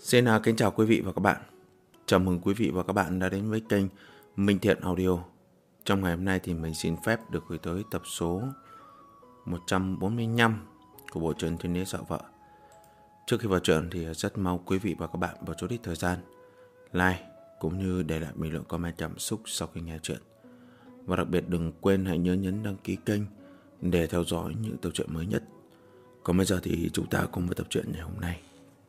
Xin kính chào quý vị và các bạn. Chào mừng quý vị và các bạn đã đến với kênh Minh Thiện Audio. Trong ngày hôm nay thì mình xin phép được gửi tới tập số 145 của bộ truyện Thiên Đế Sợ Vợ. Trước khi vào truyện thì rất mong quý vị và các bạn bỏ chút ít thời gian like cũng như để lại bình luận comment cảm xúc sau khi nghe truyện. Và đặc biệt đừng quên hãy nhớ nhấn đăng ký kênh để theo dõi những tập truyện mới nhất. Còn bây giờ thì chúng ta cùng vào tập truyện ngày hôm nay.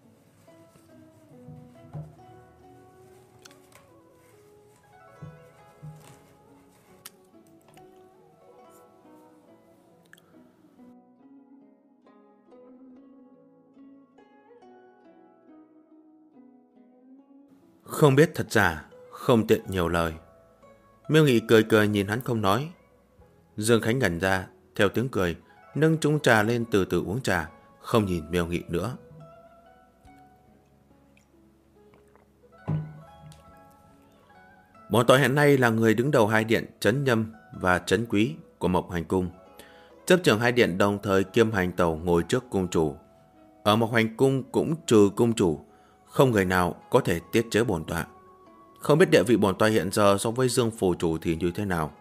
Không biết thật giả, không tiện nhiều lời. Miêu Nghị cười cười nhìn hắn không nói. Dương Khánh ngẩn ra, theo tiếng cười, nâng chung trà lên từ từ uống trà, không nhìn Miêu Nghị nữa. Bổn tọa hiện nay là người đứng đầu hai điện Trấn Nhâm và Trấn Quý của Mộc Hành Cung. Chấp trưởng hai điện đồng thời kiêm hành tàu ngồi trước cung chủ. Ở Mộc Hành Cung cũng trừ cung chủ, không người nào có thể tiết chế bổn tọa. Không biết địa vị bổn tọa hiện giờ so với Dương phủ chủ thì như thế nào.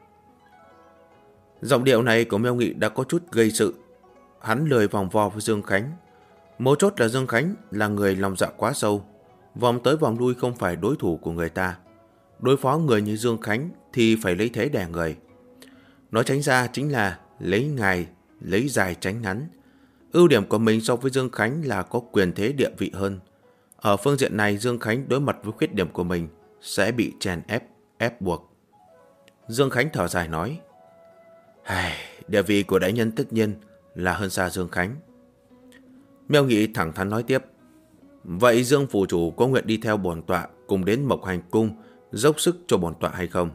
Giọng điệu này của Miêu Nghị đã có chút gây sự. Hắn lười vòng vo với Dương Khánh. Mấu chốt là Dương Khánh là người lòng dạ quá sâu, vòng tới vòng lui không phải đối thủ của người ta. Đối phó người như Dương Khánh thì phải lấy thế đè người. Nói tránh ra chính là lấy dài tránh ngắn. Ưu điểm của mình so với Dương Khánh là có quyền thế địa vị hơn. Ở phương diện này Dương Khánh đối mặt với khuyết điểm của mình sẽ bị chèn ép buộc. Dương Khánh thở dài nói: địa vị của đại nhân tất nhiên là hơn xa Dương Khánh. Miêu Nghị thẳng thắn nói tiếp: vậy Dương phủ chủ có nguyện đi theo bổn tọa cùng đến Mộc Hành Cung dốc sức cho bổn tọa hay không?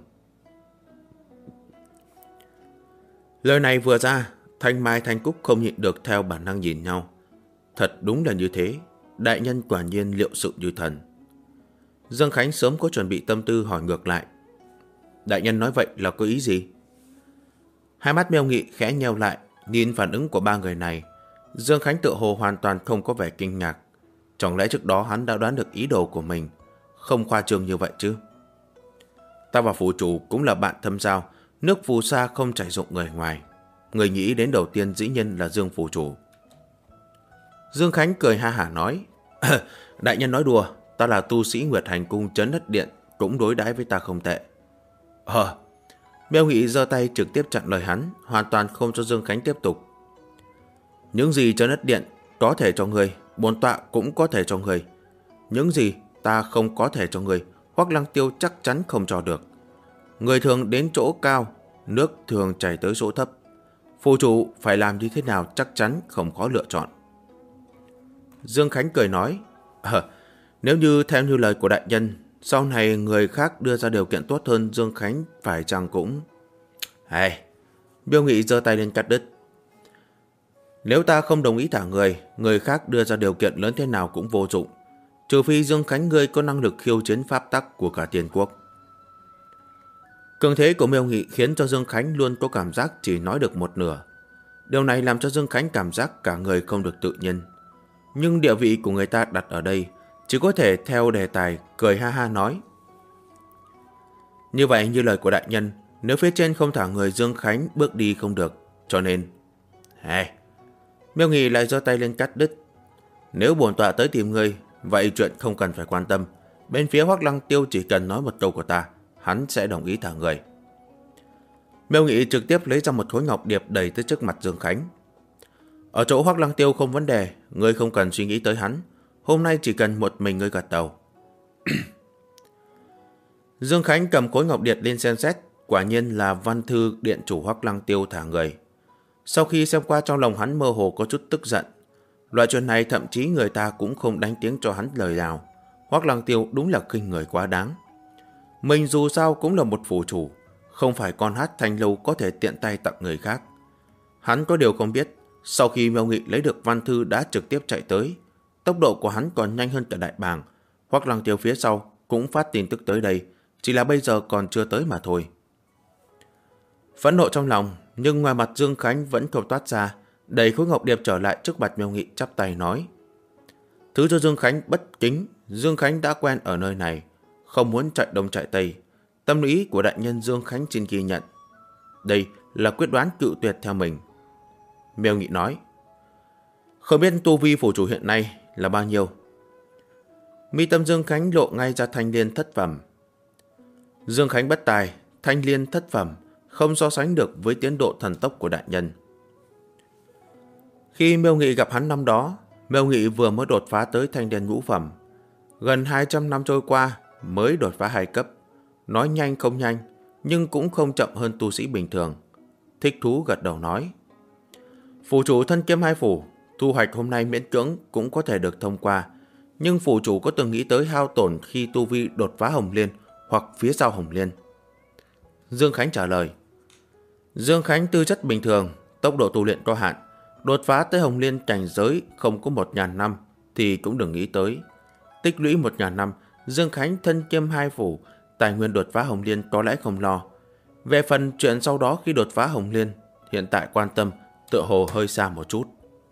Lời này vừa ra, Thanh Mai Thanh Cúc không nhịn được theo bản năng nhìn nhau. Thật đúng là như thế, đại nhân quả nhiên liệu sự như thần. Dương Khánh sớm có chuẩn bị tâm tư hỏi ngược lại: đại nhân nói vậy là có ý gì? Hai mắt Miêu Nghị khẽ nheo lại, nhìn phản ứng của ba người này. Dương Khánh tự hồ hoàn toàn không có vẻ kinh ngạc. Chẳng lẽ trước đó hắn đã đoán được ý đồ của mình? Không khoa trương như vậy chứ. Ta và phủ chủ cũng là bạn thâm giao, nước phù sa không chảy dụng người ngoài. Người nghĩ đến đầu tiên dĩ nhiên là Dương phủ chủ. Dương Khánh cười ha hả nói: đại nhân nói đùa, ta là tu sĩ Nguyệt Hành Cung Trấn Đất Điện, cũng đối đãi với ta không tệ. Miêu Nghị giơ tay trực tiếp chặn lời hắn, hoàn toàn không cho Dương Khánh tiếp tục. Những gì Trấn Đất Điện có thể cho người, bổn tọa cũng có thể cho người. Những gì ta không có thể cho người, Hoắc Lăng Tiêu chắc chắn không cho được. Người thường đến chỗ cao, nước thường chảy tới chỗ thấp. Phù chủ phải làm như thế nào chắc chắn không khó lựa chọn. Dương Khánh cười nói: nếu như theo như lời của đại nhân, sau này người khác đưa ra điều kiện tốt hơn Dương Khánh phải chăng cũng... Miêu Nghị giơ tay lên cắt đứt. Nếu ta không đồng ý thả người khác đưa ra điều kiện lớn thế nào cũng vô dụng, trừ phi Dương Khánh ngươi có năng lực khiêu chiến pháp tắc của cả tiền quốc. Cường thế của Miêu Nghị khiến cho Dương Khánh luôn có cảm giác chỉ nói được một nửa. Điều này làm cho Dương Khánh cảm giác cả người không được tự nhiên. Nhưng địa vị của người ta đặt ở đây, chỉ có thể theo đề tài cười ha ha nói: như vậy như lời của đại nhân, nếu phía trên không thả người, Dương Khánh bước đi không được, cho nên... Miêu Nghị lại giơ tay lên cắt đứt. Nếu bổn tọa tới tìm ngươi, vậy chuyện không cần phải quan tâm. Bên phía Hoắc Lăng Tiêu chỉ cần nói một câu của ta, hắn sẽ đồng ý thả người. Miêu Nghị trực tiếp lấy ra một khối ngọc điệp đẩy tới trước mặt Dương Khánh. Ở chỗ Hoắc Lăng Tiêu không vấn đề, ngươi không cần suy nghĩ tới hắn. Hôm nay chỉ cần một mình ngươi gật đầu. Dương Khánh cầm khối ngọc điệp lên xem xét, quả nhiên là văn thư điện chủ Hoắc Lăng Tiêu thả người. Sau khi xem qua, trong lòng hắn mơ hồ có chút tức giận. Loại chuyện này thậm chí người ta cũng không đánh tiếng cho hắn lời nào. Hoắc Lăng Tiêu đúng là khinh người quá đáng. Mình dù sao cũng là một phủ chủ, không phải con hát thanh lâu có thể tiện tay tặng người khác. Hắn có điều không biết, sau khi Miêu Nghị lấy được văn thư đã trực tiếp chạy tới. Tốc độ của hắn còn nhanh hơn cả đại bàng. Hoắc Lăng Tiêu phía sau cũng phát tin tức tới đây, chỉ là bây giờ còn chưa tới mà thôi. Phẫn nộ trong lòng, nhưng ngoài mặt Dương Khánh vẫn không toát ra, đẩy khối ngọc điệp trở lại trước mặt Miêu Nghị, chắp tay nói: Thứ cho Dương Khánh bất kính. Dương Khánh đã quen ở nơi này, không muốn chạy đông chạy tây. Tâm lý của đại nhân Dương Khánh xin ghi nhận. Đây là quyết đoán cự tuyệt theo mình. Miêu Nghị nói, không biết tu vi phủ chủ hiện nay là bao nhiêu? Mi tâm Dương Khánh lộ ngay ra thanh liên thất phẩm. Dương Khánh bất tài, thanh liên thất phẩm không so sánh được với tiến độ thần tốc của đại nhân. Khi Miêu Nghị gặp hắn năm đó, Miêu Nghị vừa mới đột phá tới thanh liên ngũ phẩm. Gần 200 năm trôi qua mới đột phá 2 cấp. Nói nhanh không nhanh, nhưng cũng không chậm hơn tu sĩ bình thường. Thích thú gật đầu nói, phủ chủ thân kiêm 2 phủ, thu hoạch hôm nay miễn cưỡng cũng có thể được thông qua. Nhưng phủ chủ có từng nghĩ tới hao tổn khi tu vi đột phá Hồng Liên hoặc phía sau Hồng Liên? Dương Khánh trả lời, Dương Khánh tư chất bình thường, tốc độ tu luyện có hạn. Đột phá tới Hồng Liên cảnh giới không có 1.000 năm thì cũng đừng nghĩ tới. Tích lũy 1.000 năm, Dương Khánh thân kiêm 2 phủ, tài nguyên đột phá Hồng Liên có lẽ không lo. Về phần chuyện sau đó khi đột phá Hồng Liên, hiện tại quan tâm tựa hồ hơi xa một chút.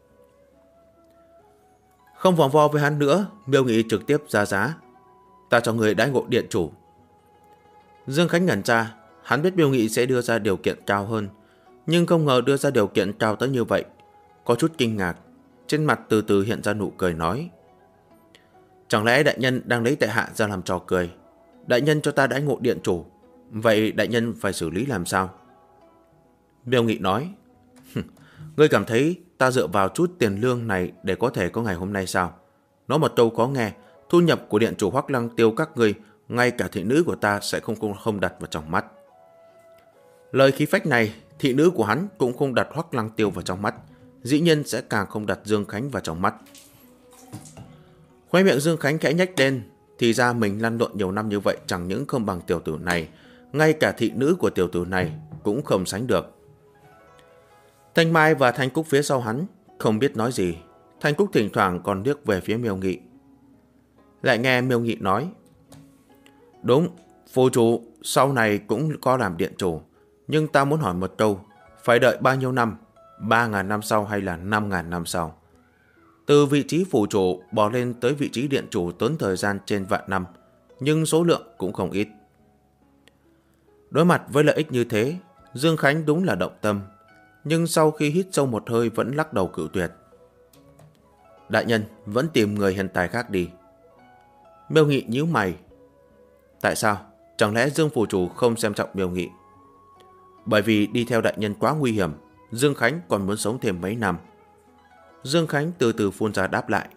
Không vòng vo với hắn nữa, Miêu Nghị trực tiếp ra giá. Ta cho người đãi ngộ điện chủ. Dương Khánh ngẩn ra, hắn biết Miêu Nghị sẽ đưa ra điều kiện cao hơn, nhưng không ngờ đưa ra điều kiện cao tới như vậy. Có chút kinh ngạc, trên mặt từ từ hiện ra nụ cười nói, chẳng lẽ đại nhân đang lấy tại hạ ra làm trò cười? Đại nhân cho ta đãi ngộ điện chủ, vậy đại nhân phải xử lý làm sao? Miêu Nghị nói, ngươi cảm thấy ta dựa vào chút tiền lương này để có thể có ngày hôm nay sao? Nói một câu có nghe, thu nhập của điện chủ Hoắc Lăng Tiêu các ngươi, ngay cả thị nữ của ta sẽ không đặt vào trong mắt. Lời khí phách này, thị nữ của hắn cũng không đặt Hoắc Lăng Tiêu vào trong mắt, dĩ nhiên sẽ càng không đặt Dương Khánh vào trong mắt. Khóe miệng Dương Khánh khẽ nhếch lên, thì ra mình lăn lộn nhiều năm như vậy chẳng những không bằng tiểu tử này, ngay cả thị nữ của tiểu tử này cũng không sánh được. Thanh Mai và Thanh Cúc phía sau hắn không biết nói gì. Thanh Cúc thỉnh thoảng còn liếc về phía Miêu Nghị. Lại nghe Miêu Nghị nói, đúng, phủ chủ sau này cũng có làm điện chủ, nhưng ta muốn hỏi một câu, phải đợi bao nhiêu năm? 3.000 năm sau hay là 5.000 năm sau? Từ vị trí phủ chủ bò lên tới vị trí điện chủ tốn thời gian trên vạn năm, nhưng số lượng cũng không ít. Đối mặt với lợi ích như thế, Dương Khánh đúng là động tâm, nhưng sau khi hít sâu một hơi vẫn lắc đầu cự tuyệt. Đại nhân vẫn tìm người hiện tài khác đi. Miêu Nghị nhíu mày. Tại sao? Chẳng lẽ Dương phủ chủ không xem trọng Miêu Nghị? Bởi vì đi theo đại nhân quá nguy hiểm, Dương Khánh còn muốn sống thêm mấy năm. Dương Khánh từ từ phun ra đáp lại.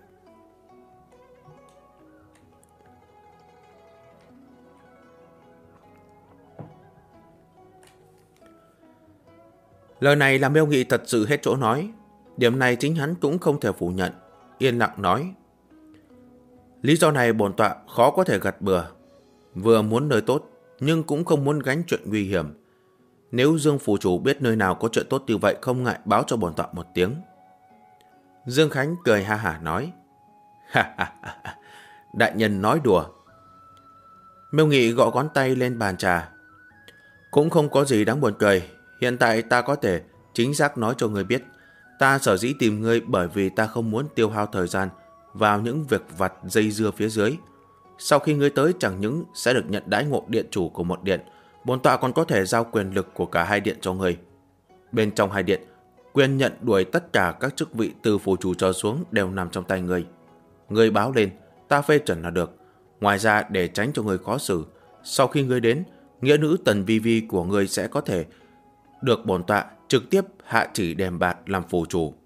Lời này làm Miêu Nghị thật sự hết chỗ nói. Điểm này chính hắn cũng không thể phủ nhận. Yên lặng nói, lý do này bổn tọa khó có thể gật bừa. Vừa muốn nơi tốt, nhưng cũng không muốn gánh chuyện nguy hiểm. Nếu Dương phủ chủ biết nơi nào có chuyện tốt như vậy, không ngại báo cho bổn tọa một tiếng. Dương Khánh cười ha hả nói, ha ha ha, đại nhân nói đùa. Miêu Nghị gõ ngón tay lên bàn trà. Cũng không có gì đáng buồn cười. Hiện tại ta có thể chính xác nói cho ngươi biết, ta sở dĩ tìm ngươi bởi vì ta không muốn tiêu hao thời gian vào những việc vặt dây dưa phía dưới. Sau khi ngươi tới chẳng những sẽ được nhận đãi ngộ điện chủ của một điện, bổn tọa còn có thể giao quyền lực của cả 2 điện cho ngươi. Bên trong 2 điện, quyền nhận đuổi tất cả các chức vị từ phủ chủ trở xuống đều nằm trong tay ngươi. Ngươi báo lên, ta phê chuẩn là được. Ngoài ra, để tránh cho ngươi khó xử, sau khi ngươi đến, nghĩa nữ Tần Vi Vi của ngươi sẽ có thể được bổn tọa trực tiếp hạ chỉ đèm bạt làm phủ chủ.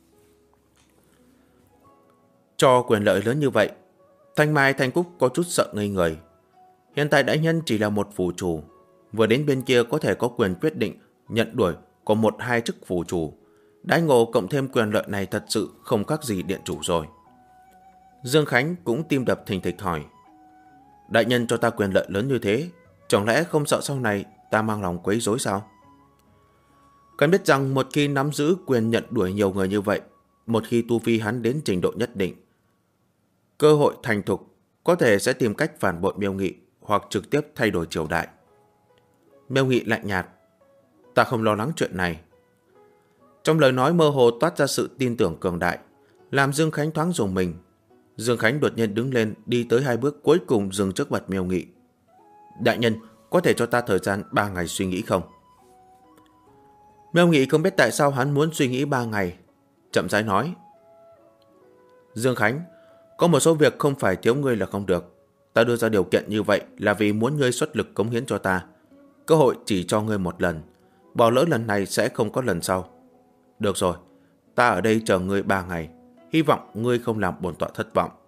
Cho quyền lợi lớn như vậy, Thanh Mai Thanh Cúc có chút sợ ngây người. Hiện tại đại nhân chỉ là một phủ chủ, vừa đến bên kia có thể có quyền quyết định nhận đuổi có 1-2 chức phủ chủ. Đãi ngộ cộng thêm quyền lợi này thật sự không khác gì điện chủ rồi. Dương Khánh cũng tim đập thình thịch hỏi, đại nhân cho ta quyền lợi lớn như thế, chẳng lẽ không sợ sau này ta mang lòng quấy rối sao? Cần biết rằng một khi nắm giữ quyền nhận đuổi nhiều người như vậy, một khi tu vi hắn đến trình độ nhất định, cơ hội thành thục có thể sẽ tìm cách phản bội Miêu Nghị hoặc trực tiếp thay đổi triều đại. Miêu Nghị lạnh nhạt, ta không lo lắng chuyện này. Trong lời nói mơ hồ toát ra sự tin tưởng cường đại, làm Dương Khánh thoáng rùng mình. Dương Khánh đột nhiên đứng lên, đi tới 2 bước cuối cùng dừng trước mặt Miêu Nghị. Đại nhân, có thể cho ta thời gian 3 ngày suy nghĩ không? Miêu Nghị không biết tại sao hắn muốn suy nghĩ 3 ngày, chậm rãi nói. Dương Khánh, có một số việc không phải thiếu ngươi là không được. Ta đưa ra điều kiện như vậy là vì muốn ngươi xuất lực cống hiến cho ta. Cơ hội chỉ cho ngươi một lần, bỏ lỡ lần này sẽ không có lần sau. Được rồi, ta ở đây chờ ngươi 3 ngày, hy vọng ngươi không làm bổn tọa thất vọng.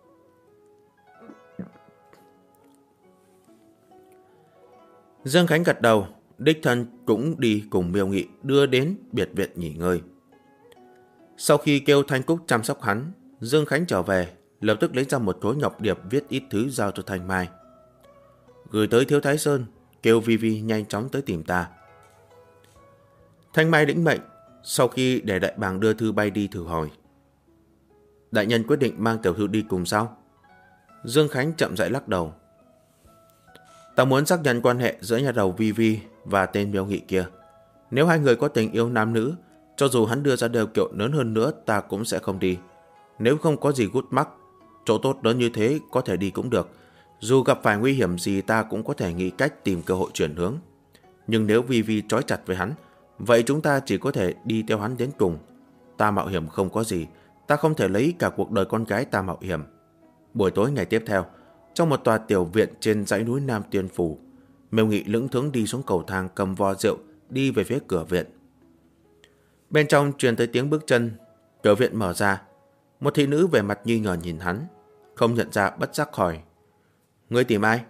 Dương Khánh gật đầu, đích thân cũng đi cùng Miêu Nghị đưa đến biệt viện nghỉ ngơi. Sau khi kêu Thanh Cúc chăm sóc hắn, Dương Khánh trở về, lập tức lấy ra một khối ngọc điệp viết ít thứ giao cho Thanh Mai. Gửi tới Thiếu Thái Sơn, kêu Vi Vi nhanh chóng tới tìm ta. Thanh Mai lĩnh mệnh, sau khi để đại bàng đưa thư bay đi thử hỏi. Đại nhân quyết định mang tiểu thư đi cùng sao? Dương Khánh chậm rãi lắc đầu. Ta muốn xác nhận quan hệ giữa nhà đầu Vi Vi và tên Miêu Nghị kia. Nếu hai người có tình yêu nam nữ, cho dù hắn đưa ra điều kiện lớn hơn nữa ta cũng sẽ không đi. Nếu không có gì gút mắc, chỗ tốt lớn như thế có thể đi cũng được. Dù gặp phải nguy hiểm gì ta cũng có thể nghĩ cách tìm cơ hội chuyển hướng. Nhưng nếu Vi Vi trói chặt với hắn, vậy chúng ta chỉ có thể đi theo hắn đến cùng. Ta mạo hiểm không có gì, ta không thể lấy cả cuộc đời con gái ta mạo hiểm. Buổi tối ngày tiếp theo, trong một tòa tiểu viện trên dãy núi Nam Tiên Phủ, Miêu Nghị lững thững đi xuống cầu thang cầm vo rượu đi về phía cửa viện. Bên trong truyền tới tiếng bước chân, cửa viện mở ra. Một thị nữ vẻ mặt nghi ngờ nhìn hắn, không nhận ra bất giác hỏi: Ngươi tìm ai?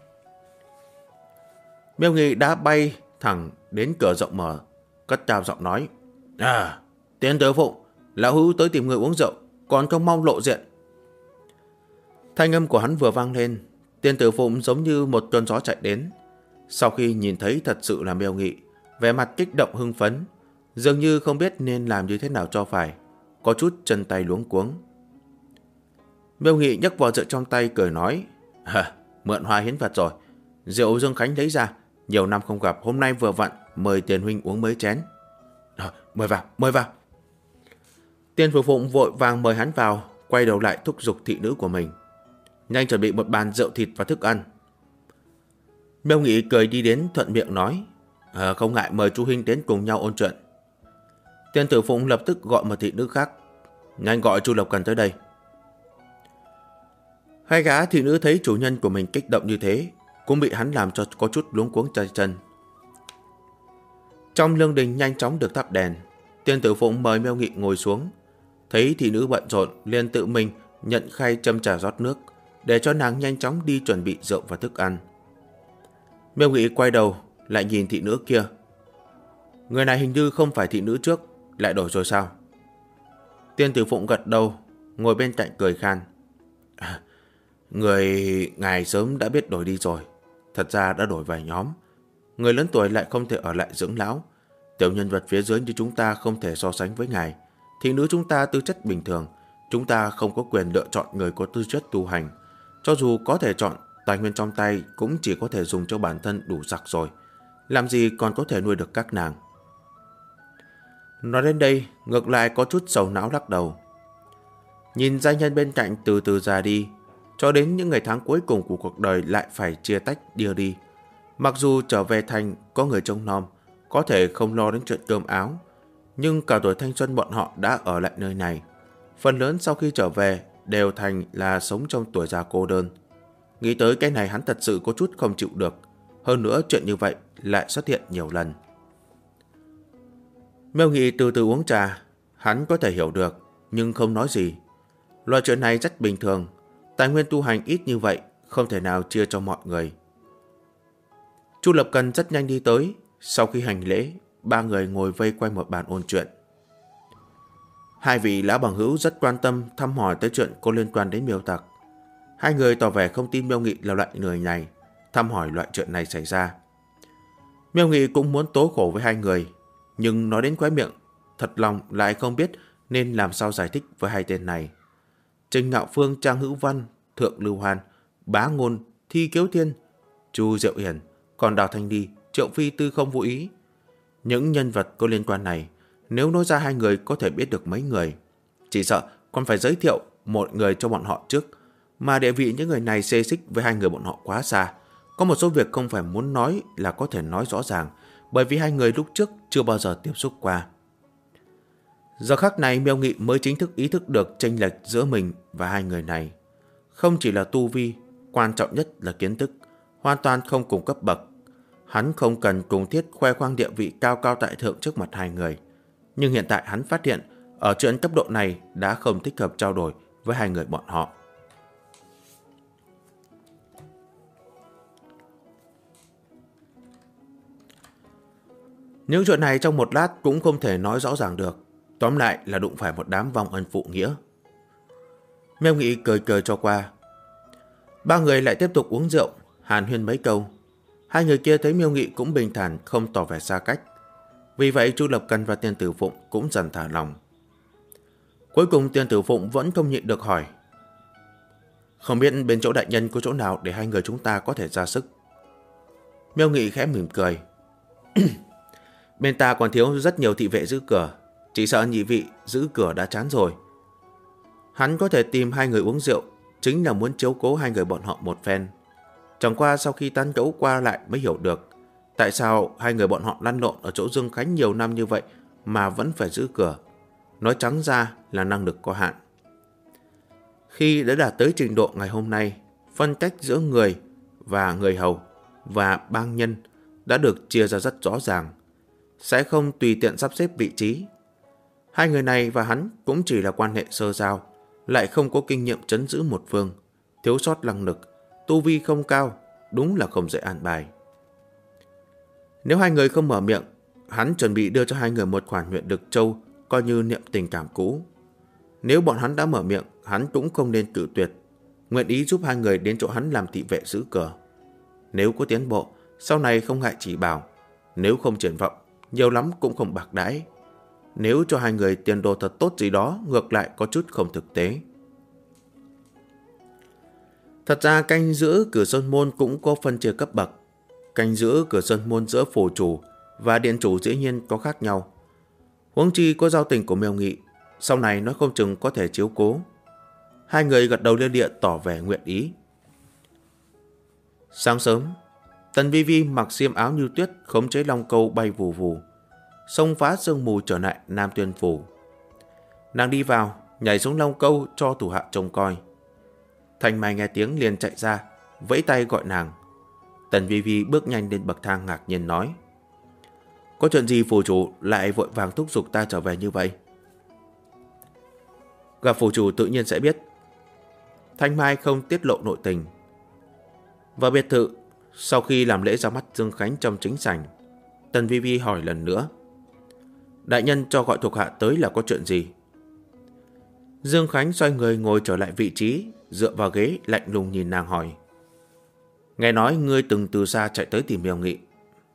Miêu Nghị đã bay thẳng đến cửa rộng mở, cất cao giọng nói: Tiên tử Phụ, lão hữu tới tìm người uống rượu, còn không mau lộ diện. Thanh âm của hắn vừa vang lên, Tiên tử Phụ giống như một cơn gió chạy đến. Sau khi nhìn thấy thật sự là Miêu Nghị, vẻ mặt kích động hưng phấn, dường như không biết nên làm như thế nào cho phải, có chút chân tay luống cuống. Miêu Nghị nhấc vò rượu trong tay cười nói: Mượn hoa hiến vật rồi. Rượu Dương Khánh lấy ra, nhiều năm không gặp, hôm nay vừa vặn, mời tiền huynh uống mấy chén. Mời vào, mời vào. Tiên Phủ Phụng vội vàng mời hắn vào, quay đầu lại thúc giục thị nữ của mình: Nhanh chuẩn bị một bàn rượu thịt và thức ăn. Miêu Nghị cười đi đến thuận miệng nói: Không ngại mời chú huynh đến cùng nhau ôn chuyện. Tiên Tử Phụng lập tức gọi một thị nữ khác: Nhanh gọi Chu Lộc Cần tới đây. Hai gã thị nữ thấy chủ nhân của mình kích động như thế, cũng bị hắn làm cho có chút luống cuống tay chân. Trong lương đình nhanh chóng được thắp đèn. Tiên Tử Phụng mời Miêu Nghị ngồi xuống, thấy thị nữ bận rộn liền tự mình nhận khay châm trà rót nước, để cho nàng nhanh chóng đi chuẩn bị rượu và thức ăn. Miêu Nghị quay đầu lại nhìn thị nữ kia. Người này hình như không phải thị nữ trước, lại đổi rồi sao? Tiên Tử Phụng gật đầu, ngồi bên cạnh cười khan: Người ngài sớm đã biết đổi đi rồi. Thật ra đã đổi vài nhóm. Người lớn tuổi lại không thể ở lại dưỡng lão. Tiểu nhân vật phía dưới như chúng ta không thể so sánh với ngài. Thị nữ chúng ta tư chất bình thường, chúng ta không có quyền lựa chọn người có tư chất tu hành. Cho dù có thể chọn, tài nguyên trong tay cũng chỉ có thể dùng cho bản thân đủ sặc rồi. Làm gì còn có thể nuôi được các nàng. Nói đến đây, ngược lại có chút sầu não lắc đầu. Nhìn giai nhân bên cạnh từ từ già đi, cho đến những ngày tháng cuối cùng của cuộc đời lại phải chia tách đưa đi. Mặc dù trở về thành có người trông nom, có thể không lo đến chuyện cơm áo, nhưng cả tuổi thanh xuân bọn họ đã ở lại nơi này. Phần lớn sau khi trở về đều thành là sống trong tuổi già cô đơn. Nghĩ tới cái này hắn thật sự có chút không chịu được. Hơn nữa chuyện như vậy lại xuất hiện nhiều lần. Miêu Nghị từ từ uống trà, hắn có thể hiểu được, nhưng không nói gì. Loại chuyện này rất bình thường, tài nguyên tu hành ít như vậy, không thể nào chia cho mọi người. Chu Lập Cần rất nhanh đi tới, sau khi hành lễ, ba người ngồi vây quanh một bàn ôn chuyện. Hai vị lão bằng hữu rất quan tâm thăm hỏi tới chuyện có liên quan đến Miêu Tặc. Hai người tỏ vẻ không tin Miêu Nghị là loại người này, thăm hỏi loại chuyện này xảy ra. Miêu Nghị cũng muốn tố khổ với hai người, nhưng nói đến khóe miệng, thật lòng lại không biết nên làm sao giải thích với hai tên này. Trình Ngạo Phương, Trang Hữu Văn, Thượng Lưu Hoan, Bá Ngôn, Thi Kiếu Thiên, Chu Diệu Hiển, còn Đào Thanh Đi, Triệu Phi Tư không vô ý. Những nhân vật có liên quan này, nếu nói ra hai người có thể biết được mấy người. Chỉ sợ còn phải giới thiệu một người cho bọn họ trước, mà địa vị những người này xê xích với hai người bọn họ quá xa. Có một số việc không phải muốn nói là có thể nói rõ ràng, bởi vì hai người lúc trước chưa bao giờ tiếp xúc qua. Giờ khắc này Miêu Nghị mới chính thức ý thức được chênh lệch giữa mình và hai người này. Không chỉ là tu vi, quan trọng nhất là kiến thức, hoàn toàn không cùng cấp bậc. Hắn không cần cùng thiết khoe khoang địa vị cao cao tại thượng trước mặt hai người. Nhưng hiện tại hắn phát hiện ở chuyện cấp độ này đã không thích hợp trao đổi với hai người bọn họ. Những chuyện này trong một lát cũng không thể nói rõ ràng được. Tóm lại là đụng phải một đám vong ân phụ nghĩa. Miêu Nghị cười cười cho qua. Ba người lại tiếp tục uống rượu, hàn huyên mấy câu. Hai người kia thấy Miêu Nghị cũng bình thản, không tỏ vẻ xa cách. Vì vậy Chu Lập Cần và Tiên Tử Phụng cũng dần thả lòng. Cuối cùng Tiên Tử Phụng vẫn không nhịn được hỏi: không biết bên chỗ đại nhân có chỗ nào để hai người chúng ta có thể ra sức? Miêu Nghị khẽ mỉm cười. Bên ta còn thiếu rất nhiều thị vệ giữ cửa, chỉ sợ nhị vị giữ cửa đã chán rồi. Hắn có thể tìm hai người uống rượu chính là muốn chiếu cố hai người bọn họ một phen. Chẳng qua sau khi tán gẫu qua lại mới hiểu được tại sao hai người bọn họ lăn lộn ở chỗ Dương Khánh nhiều năm như vậy mà vẫn phải giữ cửa. Nói trắng ra là năng lực có hạn. Khi đã đạt tới trình độ ngày hôm nay, phân cách giữa người và người hầu và bang nhân đã được chia ra rất rõ ràng, sẽ không tùy tiện sắp xếp vị trí. Hai người này và hắn cũng chỉ là quan hệ sơ giao, lại không có kinh nghiệm trấn giữ một phương, thiếu sót năng lực, tu vi không cao, đúng là không dễ an bài. Nếu hai người không mở miệng, hắn chuẩn bị đưa cho hai người một khoản huyện Đực Châu coi như niệm tình cảm cũ. Nếu bọn hắn đã mở miệng, hắn cũng không nên cự tuyệt, nguyện ý giúp hai người đến chỗ hắn làm thị vệ giữ cửa. Nếu có tiến bộ, sau này không ngại chỉ bảo. Nếu không triển vọng, nhiều lắm cũng không bạc đãi. Nếu cho hai người tiền đồ thật tốt gì đó, ngược lại có chút không thực tế. Thật ra canh giữ cửa sơn môn cũng có phân chia cấp bậc. Canh giữ cửa sơn môn giữa phủ chủ và điện chủ dĩ nhiên có khác nhau. Huống chi có giao tình của Miêu Nghị, sau này nó không chừng có thể chiếu cố. Hai người gật đầu lia lịa tỏ vẻ nguyện ý. Sáng sớm, Tần Vi Vi mặc xiêm áo như tuyết, khống chế long câu bay vù vù, xông phá sương mù trở lại Nam Tuyên Phủ. Nàng đi vào, nhảy xuống long câu cho thủ hạ trông coi. Thanh Mai nghe tiếng liền chạy ra, vẫy tay gọi nàng. Tần Vi Vi bước nhanh lên bậc thang ngạc nhiên nói: có chuyện gì phủ chủ lại vội vàng thúc giục ta trở về như vậy? Gặp phủ chủ tự nhiên sẽ biết. Thanh Mai không tiết lộ nội tình. Vào biệt thự, sau khi làm lễ ra mắt Dương Khánh trong chính sảnh, Tần Vi Vi hỏi lần nữa: đại nhân cho gọi thuộc hạ tới là có chuyện gì? Dương Khánh xoay người ngồi trở lại vị trí, dựa vào ghế lạnh lùng nhìn nàng hỏi: nghe nói ngươi từng từ xa chạy tới tìm Miêu Nghị.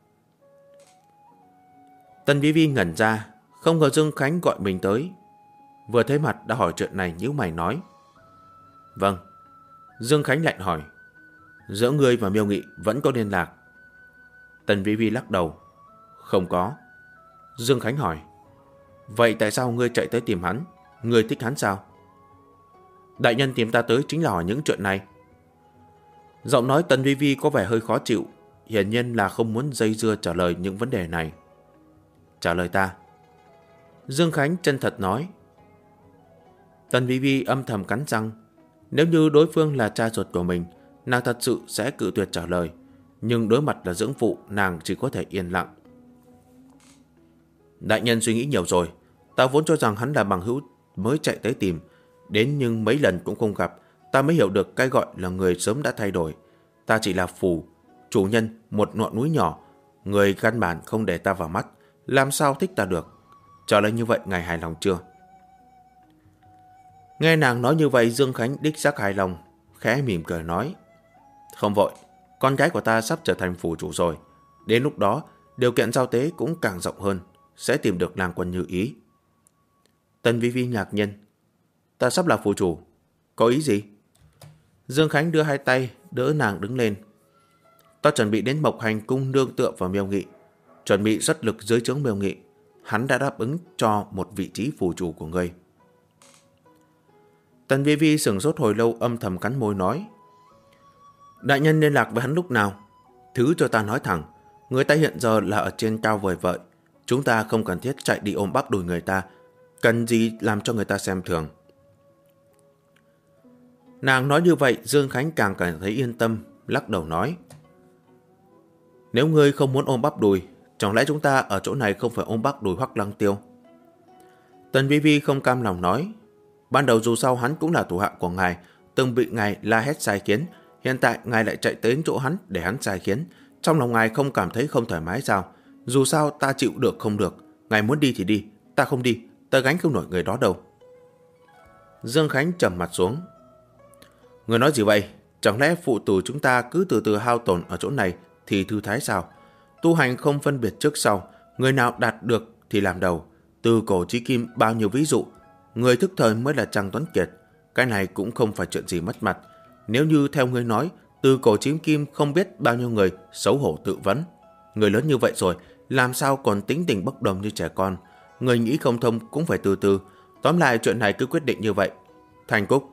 Tần Vi Vi ngẩn ra, không ngờ Dương Khánh gọi mình tới. Vừa thấy mặt đã hỏi chuyện này, nhíu mày nói: vâng. Dương Khánh lại hỏi: giữa ngươi và Miêu Nghị vẫn có liên lạc? Tần Vi Vi lắc đầu: không có. Dương Khánh hỏi: vậy tại sao ngươi chạy tới tìm hắn? Ngươi thích hắn sao? Đại nhân tìm ta tới chính là hỏi những chuyện này. Giọng nói Tần Vi Vi có vẻ hơi khó chịu, hiển nhiên là không muốn dây dưa trả lời những vấn đề này. Trả lời ta. Dương Khánh chân thật nói. Tần Vi Vi âm thầm cắn răng. Nếu như đối phương là cha ruột của mình, nàng thật sự sẽ cự tuyệt trả lời. Nhưng đối mặt là dưỡng phụ, nàng chỉ có thể yên lặng. Đại nhân suy nghĩ nhiều rồi. Ta vốn cho rằng hắn là bằng hữu mới chạy tới tìm. Đến nhưng mấy lần cũng không gặp, ta mới hiểu được cái gọi là người sớm đã thay đổi. Ta chỉ là phù, chủ nhân một ngọn núi nhỏ. Người căn bản không để ta vào mắt, làm sao thích ta được? Trả lời như vậy ngài hài lòng chưa? Nghe nàng nói như vậy, Dương Khánh đích xác hài lòng, khẽ mỉm cười nói: không vội, con gái của ta sắp trở thành phủ chủ rồi. Đến lúc đó, điều kiện giao tế cũng càng rộng hơn, sẽ tìm được lang quân như ý. Tần Vi Vi ngạc nhiên: ta sắp là phủ chủ, có ý gì? Dương Khánh đưa hai tay đỡ nàng đứng lên. Ta chuẩn bị đến Mộc Hành cung nương tựa vào Miêu Nghị, chuẩn bị xuất lực dưới trướng Miêu Nghị. Hắn đã đáp ứng cho một vị trí phủ chủ của ngươi. Tần Vi Vi sửng sốt hồi lâu, âm thầm cắn môi nói: đại nhân liên lạc với hắn lúc nào? Thứ cho ta nói thẳng, người ta hiện giờ là ở trên cao vời vợi. Chúng ta không cần thiết chạy đi ôm bắp đùi người ta, cần gì làm cho người ta xem thường. Nàng nói như vậy, Dương Khánh càng cảm thấy yên tâm, lắc đầu nói: nếu ngươi không muốn ôm bắp đùi, chẳng lẽ chúng ta ở chỗ này không phải ôm bắp đùi Hoắc Lăng Tiêu? Tần Vi Vi không cam lòng nói: ban đầu dù sao hắn cũng là thủ hạ của ngài, từng bị ngài la hét sai khiến, hiện tại ngài lại chạy tới chỗ hắn để hắn sai khiến, trong lòng ngài không cảm thấy không thoải mái sao? Dù sao ta chịu được không được, ngài muốn đi thì đi, ta không đi, ta gánh không nổi người đó đâu. Dương Khánh trầm mặt xuống: người nói gì vậy? Chẳng lẽ phụ tử chúng ta cứ từ từ hao tổn ở chỗ này thì thư thái sao? Tu hành không phân biệt trước sau, người nào đạt được thì làm đầu. Từ cổ chí kim bao nhiêu ví dụ, người thức thời mới là Trang Tuấn Kiệt. Cái này cũng không phải chuyện gì mất mặt. Nếu như theo ngươi nói, từ cổ chí kim không biết bao nhiêu người xấu hổ tự vấn. Người lớn như vậy rồi, làm sao còn tính tình bốc đồng như trẻ con? Người nghĩ không thông cũng phải từ từ. Tóm lại chuyện này cứ quyết định như vậy. Thành Cúc.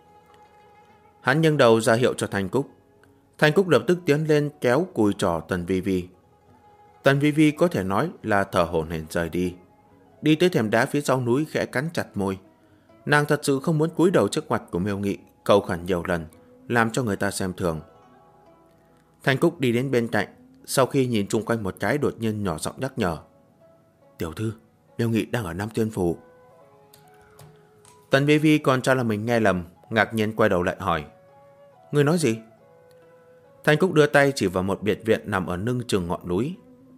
Hắn nghiêng đầu ra hiệu cho Thành Cúc. Thành Cúc lập tức tiến lên kéo cùi trỏ Tần Vi Vi. Tần Vi Vi có thể nói là thở hổn hển rời đi. Đi tới thềm đá phía sau núi, khẽ cắn chặt môi. Nàng thật sự không muốn cúi đầu trước mặt của Miêu Nghị, cầu khẩn nhiều lần, làm cho người ta xem thường. Thành Cúc đi đến bên cạnh, sau khi nhìn chung quanh một cái, đột nhiên nhỏ giọng nhắc nhở: tiểu thư, Miêu Nghị đang ở Nam Tiên Phủ. Tần Vi Vi còn cho là mình nghe lầm, ngạc nhiên quay đầu lại hỏi: ngươi nói gì? Thành Cúc đưa tay chỉ vào một biệt viện nằm ở lưng chừng ngọn núi.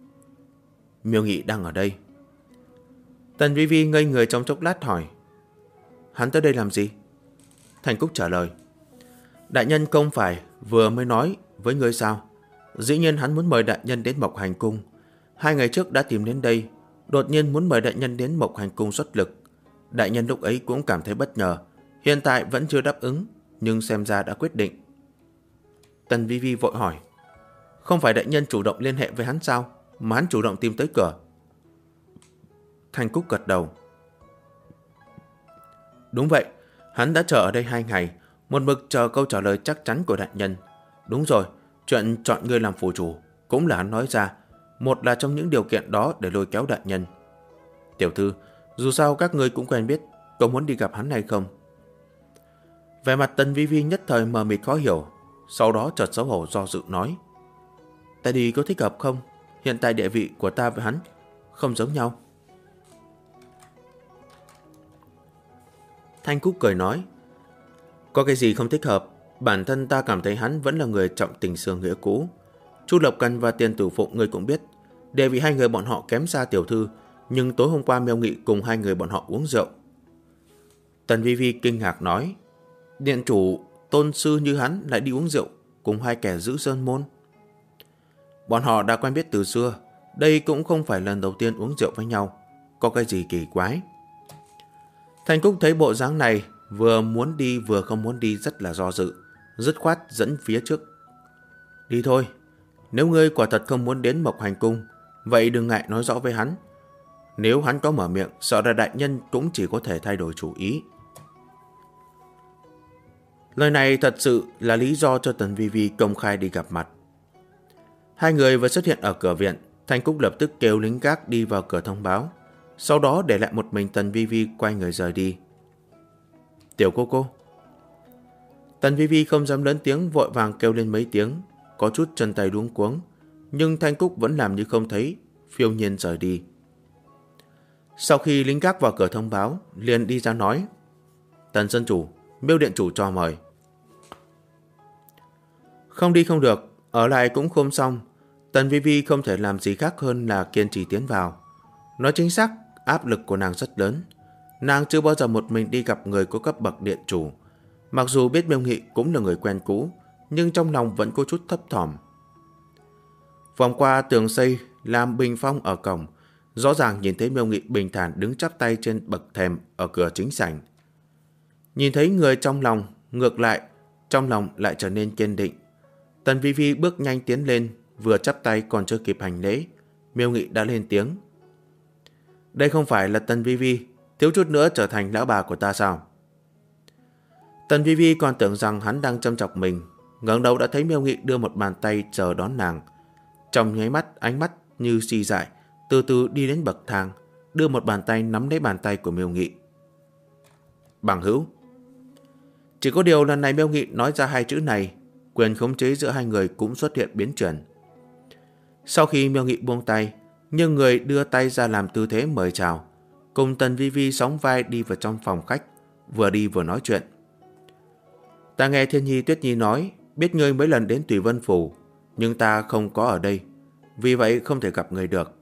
Miêu Nghị đang ở đây. Tần Vi Vi ngây người trong chốc lát hỏi: hắn tới đây làm gì? Thành Cúc trả lời: đại nhân không phải vừa mới nói với ngươi sao? Dĩ nhiên hắn muốn mời đại nhân đến Mộc Hành Cung. 2 ngày trước đã tìm đến đây, đột nhiên muốn mời đại nhân đến Mộc Hành Cung xuất lực. Đại nhân lúc ấy cũng cảm thấy bất ngờ, hiện tại vẫn chưa đáp ứng, nhưng xem ra đã quyết định. Tần Vi Vi vội hỏi: không phải đại nhân chủ động liên hệ với hắn sao, mà hắn chủ động tìm tới cửa? Thành Cúc gật đầu: đúng vậy, hắn đã chờ ở đây 2 ngày, một mực chờ câu trả lời chắc chắn của đại nhân. Đúng rồi, chuyện chọn ngươi làm phủ chủ cũng là hắn nói ra, một là trong những điều kiện đó để lôi kéo đại nhân. Tiểu thư, dù sao các ngươi cũng quen biết, có muốn đi gặp hắn hay không? Vẻ mặt Tần Vi Vi nhất thời mờ mịt khó hiểu, sau đó chợt xấu hổ do dự nói: ta đi có thích hợp không? Hiện tại địa vị của ta với hắn không giống nhau. Thanh Cúc cười nói: có cái gì không thích hợp? Bản thân ta cảm thấy hắn vẫn là người trọng tình xưa nghĩa cũ. Chu Lập Căn và Tiền Tử Phụng ngươi cũng biết, địa vị 2 người bọn họ kém xa tiểu thư, nhưng tối hôm qua Miêu Nghị cùng 2 người bọn họ uống rượu. Tần Vi Vi kinh ngạc nói: điện chủ tôn sư như hắn lại đi uống rượu cùng 2 kẻ giữ sơn môn? Bọn họ đã quen biết từ xưa, đây cũng không phải lần đầu tiên uống rượu với nhau, có cái gì kỳ quái? Thành Cúc thấy bộ dáng này, vừa muốn đi vừa không muốn đi, rất là do dự, dứt khoát dẫn phía trước: đi thôi, nếu ngươi quả thật không muốn đến Mộc Hành Cung, vậy đừng ngại nói rõ với hắn. Nếu hắn có mở miệng, sợ là đại nhân cũng chỉ có thể thay đổi chủ ý. Lời này thật sự là lý do cho Tần Vi Vi công khai đi gặp mặt. 2 người vừa xuất hiện ở cửa viện, Thành Cúc lập tức kêu lính gác đi vào cửa thông báo, sau đó để lại một mình Tần Vi Vi quay người rời đi. Tiểu cô. Tần Vi Vi không dám lớn tiếng, vội vàng kêu lên mấy tiếng, có chút chân tay luống cuống, nhưng Thanh Cúc vẫn làm như không thấy, phiêu nhiên rời đi. Sau khi lính gác vào cửa thông báo, liền đi ra nói: Tần Sơn Chủ, Miêu Điện Chủ cho mời. Không đi không được, ở lại cũng không xong. Tần Vi Vi không thể làm gì khác hơn là kiên trì tiến vào. Nói chính xác, áp lực của nàng rất lớn. Nàng chưa bao giờ một mình đi gặp người có cấp bậc điện chủ. Mặc dù biết Miêu Nghị cũng là người quen cũ, nhưng trong lòng vẫn có chút thấp thỏm. Vòng qua tường xây làm bình phong ở cổng, rõ ràng nhìn thấy Miêu Nghị bình thản đứng chắp tay trên bậc thềm ở cửa chính sảnh. Nhìn thấy người trong lòng, ngược lại, trong lòng lại trở nên kiên định. Tần Vi Vi bước nhanh tiến lên, vừa chắp tay còn chưa kịp hành lễ, Miêu Nghị đã lên tiếng: Đây không phải là Tần Vi Vi, thiếu chút nữa trở thành lão bà của ta sao? Tần Vi Vi còn tưởng rằng hắn đang châm chọc mình, ngẩng đầu đã thấy Miêu Nghị đưa một bàn tay chờ đón nàng. Trong nháy mắt, ánh mắt như si dại, từ từ đi đến bậc thang, đưa một bàn tay nắm lấy bàn tay của Miêu Nghị. Bằng hữu. Chỉ có điều lần này Miêu Nghị nói ra hai chữ này, quyền khống chế giữa hai người cũng xuất hiện biến chuyển. Sau khi Miêu Nghị buông tay, nhưng người đưa tay ra làm tư thế mời chào, cùng Tần Vi Vi sóng vai đi vào trong phòng khách, vừa đi vừa nói chuyện. Ta nghe Thiên Nhi Tuyết Nhi nói, biết ngươi mấy lần đến Tùy Vân Phủ, nhưng ta không có ở đây, vì vậy không thể gặp người được.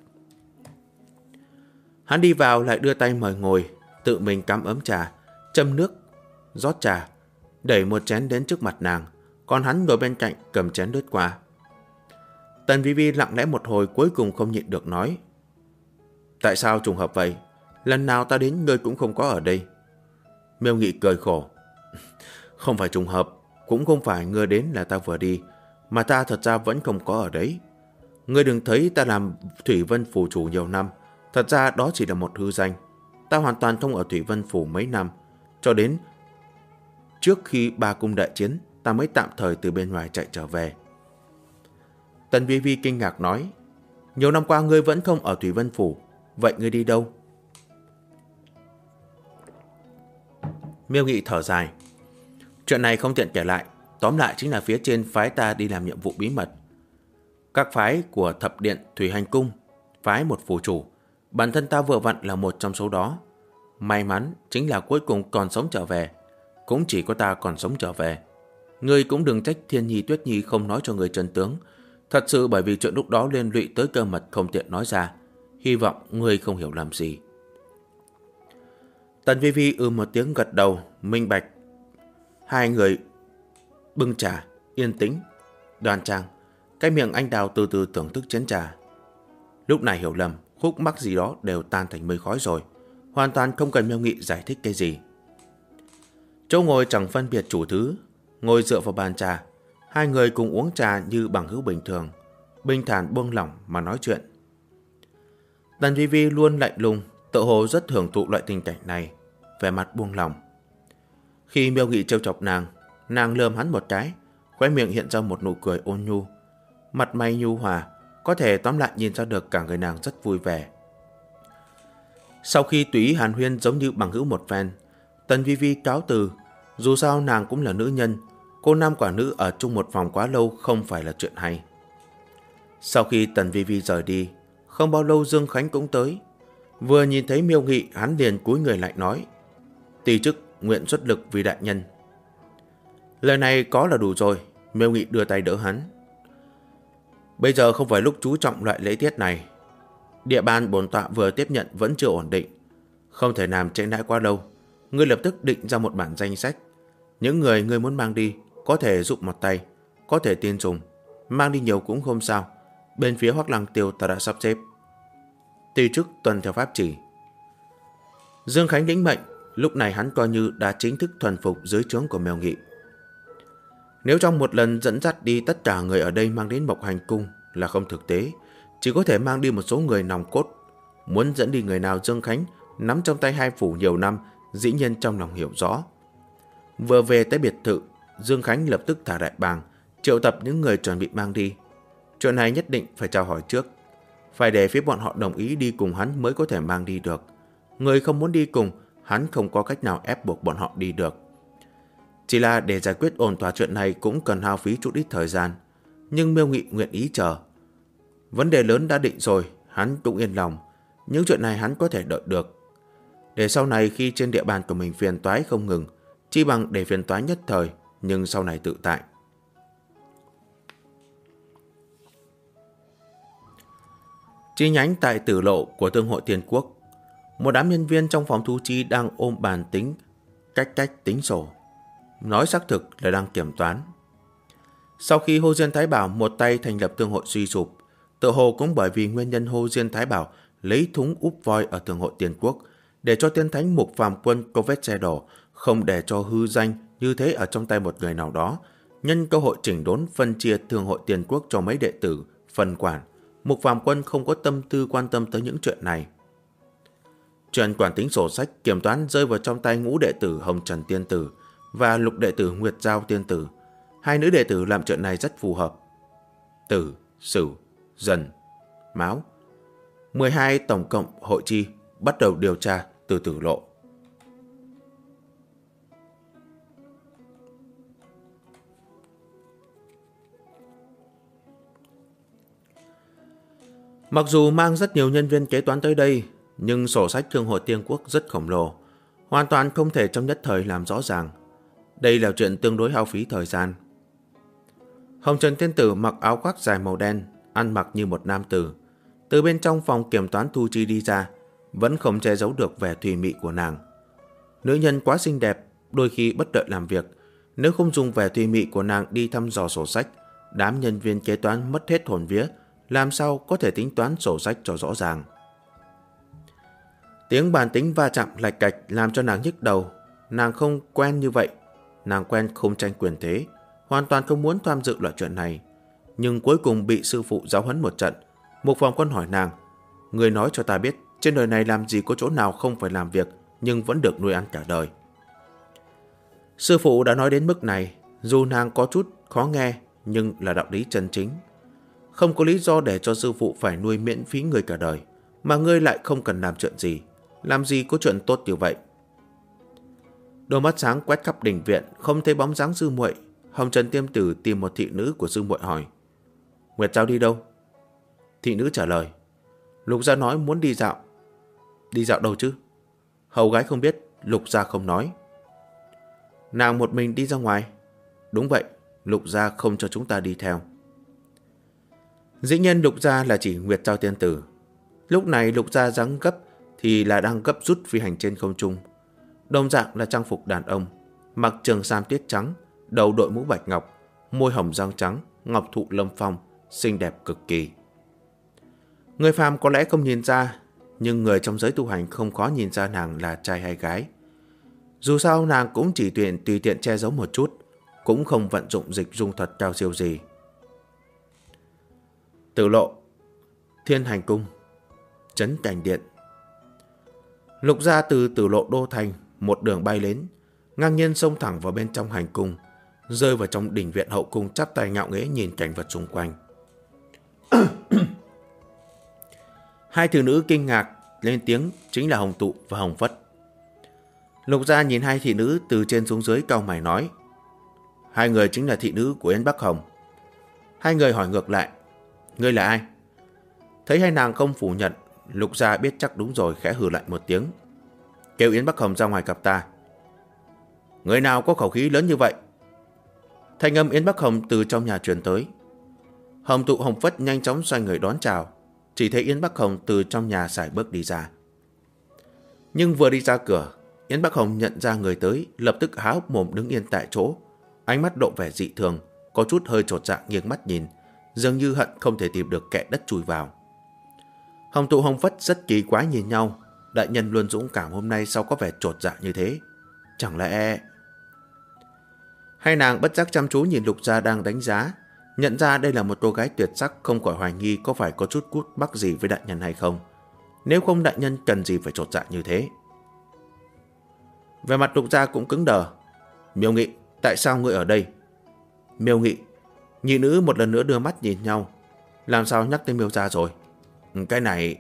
Hắn đi vào lại đưa tay mời ngồi, tự mình cắm ấm trà, châm nước, rót trà, đẩy một chén đến trước mặt nàng, còn hắn ngồi bên cạnh cầm chén lướt qua. Tần Vi Vi lặng lẽ một hồi cuối cùng không nhịn được nói. Tại sao trùng hợp vậy? Lần nào ta đến ngươi cũng không có ở đây. Miêu Nghị cười khổ. Không phải trùng hợp, cũng không phải ngươi đến là ta vừa đi, mà ta thật ra vẫn không có ở đấy. Ngươi đừng thấy ta làm Thủy Vân Phủ chủ nhiều năm, thật ra đó chỉ là một hư danh. Ta hoàn toàn không ở Thủy Vân Phủ mấy năm, cho đến trước khi ba cung đại chiến, ta mới tạm thời từ bên ngoài chạy trở về. Tần Vi Vi kinh ngạc nói, nhiều năm qua ngươi vẫn không ở Thủy Vân Phủ, vậy ngươi đi đâu? Miêu Nghị thở dài. Chuyện này không tiện kể lại, tóm lại chính là phía trên phái ta đi làm nhiệm vụ bí mật. Các phái của Thập Điện Thủy Hành Cung, phái một phủ chủ, bản thân ta vừa vặn là một trong số đó. May mắn chính là cuối cùng còn sống trở về, cũng chỉ có ta còn sống trở về. Ngươi cũng đừng trách Thiên Nhi Tuyết Nhi không nói cho ngươi chân tướng, thật sự bởi vì chuyện lúc đó liên lụy tới cơ mật không tiện nói ra, hy vọng ngươi không hiểu làm gì. Tần Vi Vi một tiếng gật đầu, minh bạch. Hai người bưng trà, yên tĩnh, đoan trang, cái miệng anh đào từ từ thưởng thức chén trà. Lúc này hiểu lầm, khúc mắc gì đó đều tan thành mây khói rồi, hoàn toàn không cần Miêu Nghị giải thích cái gì. Chỗ ngồi chẳng phân biệt chủ thứ, ngồi dựa vào bàn trà, hai người cùng uống trà như bằng hữu bình thường, bình thản buông lỏng mà nói chuyện. Tần Vi Vi luôn lạnh lùng, tự hồ rất hưởng thụ loại tình cảnh này, vẻ mặt buông lỏng. Khi Miêu Nghị trêu chọc nàng lườm hắn một cái, khóe miệng hiện ra một nụ cười ôn nhu, mặt mày nhu hòa, có thể tóm lại nhìn ra được cả người nàng rất vui vẻ. Sau khi tùy ý hàn huyên giống như bằng hữu một phen, Tần Vi Vi cáo từ, dù sao nàng cũng là nữ nhân, cô nam quả nữ ở chung một phòng quá lâu không phải là chuyện hay. Sau khi Tần Vi Vi rời đi, không bao lâu Dương Khánh cũng tới. Vừa nhìn thấy Miêu Nghị, hắn liền cúi người lại nói, tỳ chức nguyện xuất lực vì đại nhân. Lời này có là đủ rồi. Miêu Nghị đưa tay đỡ hắn. Bây giờ không phải lúc chú trọng loại lễ tiết này. Địa bàn bổn tọa vừa tiếp nhận vẫn chưa ổn định, không thể làm trễ nải quá lâu. Ngươi lập tức định ra một bản danh sách. Những người ngươi muốn mang đi có thể giúp một tay, có thể tin dùng. Mang đi nhiều cũng không sao. Bên phía Hoắc Lăng Tiêu ta đã sắp xếp. Tỳ chức tuân theo pháp chỉ. Dương Khánh lĩnh mệnh. Lúc này hắn coi như đã chính thức thuần phục dưới trướng của Miêu Nghị. Nếu trong một lần dẫn dắt đi tất cả người ở đây mang đến Mộc Hành Cung là không thực tế, chỉ có thể mang đi một số người nòng cốt. Muốn dẫn đi người nào Dương Khánh nắm trong tay hai phủ nhiều năm, dĩ nhiên trong lòng hiểu rõ. Vừa về tới biệt thự, Dương Khánh lập tức thả đại bàng, triệu tập những người chuẩn bị mang đi. Chuyện này nhất định phải chào hỏi trước, phải để phía bọn họ đồng ý đi cùng hắn mới có thể mang đi được. Người không muốn đi cùng, hắn không có cách nào ép buộc bọn họ đi được. Chỉ là để giải quyết ổn thỏa chuyện này cũng cần hao phí chút ít thời gian, nhưng Miêu Nghị nguyện ý chờ. Vấn đề lớn đã định rồi, hắn cũng yên lòng. Những chuyện này hắn có thể đợi được. Để sau này khi trên địa bàn của mình phiền toái không ngừng, chi bằng để phiền toái nhất thời, nhưng sau này tự tại. Chi nhánh tại Tử Lộ của Thương hội Tiên Quốc. Một đám nhân viên trong phòng thu chi đang ôm bàn tính, cách tính sổ. Nói xác thực là đang kiểm toán. Sau khi Hồ Diên Thái Bảo một tay thành lập thương hội suy sụp, tự hồ cũng bởi vì nguyên nhân Hồ Diên Thái Bảo lấy thúng úp voi ở Thương hội Tiên Quốc, để cho Tiên Thánh Mục Phàm Quân có vết xe đổ, không để cho hư danh như thế ở trong tay một người nào đó. Nhân cơ hội chỉnh đốn phân chia Thương hội Tiên Quốc cho mấy đệ tử, phân quản, Mục Phàm Quân không có tâm tư quan tâm tới những chuyện này. Chuyện quản tính sổ sách kiểm toán rơi vào trong tay ngũ đệ tử Hồng Trần Tiên Tử, và Lục đệ tử Nguyệt Giao tiên tử. Hai nữ đệ tử làm chuyện này rất phù hợp. Tử, Sửu, Dần, Mão, 12 tổng cộng hội chi bắt đầu điều tra từ Tử Lộ. Mặc dù mang rất nhiều nhân viên kế toán tới đây, nhưng sổ sách Thương hội Tiên Quốc rất khổng lồ, hoàn toàn không thể trong nhất thời làm rõ ràng. Đây là chuyện tương đối hao phí thời gian. Hồng Trần tiên tử mặc áo khoác dài màu đen, ăn mặc như một nam tử. Từ bên trong phòng kiểm toán thu chi đi ra, vẫn không che giấu được vẻ thùy mị của nàng. Nữ nhân quá xinh đẹp, đôi khi bất đợi làm việc. Nếu không dùng vẻ thùy mị của nàng đi thăm dò sổ sách, đám nhân viên kế toán mất hết hồn vía, làm sao có thể tính toán sổ sách cho rõ ràng. Tiếng bàn tính va chạm lạch cạch làm cho nàng nhức đầu. Nàng không quen như vậy. Nàng quen không tranh quyền thế, hoàn toàn không muốn tham dự loại chuyện này. Nhưng cuối cùng bị sư phụ giáo huấn một trận. Mục Phòng Quân hỏi nàng: "Người nói cho ta biết, trên đời này làm gì có chỗ nào không phải làm việc nhưng vẫn được nuôi ăn cả đời?" Sư phụ đã nói đến mức này, dù nàng có chút khó nghe nhưng là đạo lý chân chính. Không có lý do để cho sư phụ phải nuôi miễn phí người cả đời, mà ngươi lại không cần làm chuyện gì. Làm gì có chuyện tốt như vậy? Đôi mắt sáng quét khắp đình viện, không thấy bóng dáng sư muội. Hồng Trần Tiêm Tử tìm một thị nữ của sư muội hỏi: "Nguyệt Giao đi đâu?" Thị nữ trả lời: "Lục gia nói muốn đi dạo." "Đi dạo đâu chứ?" Hầu gái không biết, Lục gia không nói. "Nàng một mình đi ra ngoài?" "Đúng vậy, Lục gia không cho chúng ta đi theo." Dĩ nhiên Lục gia là chỉ Nguyệt Giao tiên tử. Lúc này Lục gia dáng gấp thì là đang gấp rút phi hành trên không trung. Đồng dạng là trang phục đàn ông, mặc trường sam tuyết trắng, đầu đội mũ bạch ngọc, môi hồng răng trắng, ngọc thụ lâm phong, xinh đẹp cực kỳ. Người phàm có lẽ không nhìn ra, nhưng người trong giới tu hành không khó nhìn ra nàng là trai hay gái. Dù sao nàng cũng chỉ tùy tiện che giấu một chút, cũng không vận dụng dịch dung thuật cao siêu gì. Tử Lộ, Thiên Hành Cung, Trấn Cảnh Điện. Lục gia từ Tử Lộ đô thành một đường bay đến, ngang nhiên xông thẳng vào bên trong hành cung, rơi vào trong đình viện hậu cung, chắp tay ngạo nghễ nhìn cảnh vật xung quanh. Hai thiếu nữ kinh ngạc lên tiếng chính là Hồng Tụ và Hồng Phất. Lục gia nhìn hai thị nữ từ trên xuống dưới, cau mày nói: "Hai người chính là thị nữ của Yến Bắc Hồng." Hai người hỏi ngược lại: "Ngươi là ai?" Thấy hai nàng không phủ nhận, Lục gia biết chắc đúng rồi, khẽ hừ lại một tiếng: "Kêu Yến Bắc Hồng ra ngoài gặp ta." "Người nào có khẩu khí lớn như vậy?" Thanh âm Yến Bắc Hồng từ trong nhà truyền tới. Hồng Tụ Hồng Phất nhanh chóng xoay người đón chào, chỉ thấy Yến Bắc Hồng từ trong nhà sải bước đi ra. Nhưng vừa đi ra cửa, Yến Bắc Hồng nhận ra người tới, lập tức há hốc mồm đứng yên tại chỗ, ánh mắt độ vẻ dị thường, có chút hơi chột dạ nghiêng mắt nhìn, dường như hận không thể tìm được kẻ đất chui vào. Hồng Tụ Hồng Phất rất kỳ quái nhìn nhau, đại nhân luôn dũng cảm hôm nay sao có vẻ chột dạ như thế? Chẳng lẽ... Hai nàng bất giác chăm chú nhìn Lục gia đang đánh giá, nhận ra đây là một cô gái tuyệt sắc, không khỏi hoài nghi có phải có chút cút mắc gì với đại nhân hay không. Nếu không, đại nhân cần gì phải chột dạ như thế? Về mặt Lục gia cũng cứng đờ. "Miêu Nghị, tại sao ngươi ở đây?" "Miêu Nghị." Nhị nữ một lần nữa đưa mắt nhìn nhau. Làm sao nhắc tới Miêu gia rồi? Cái này...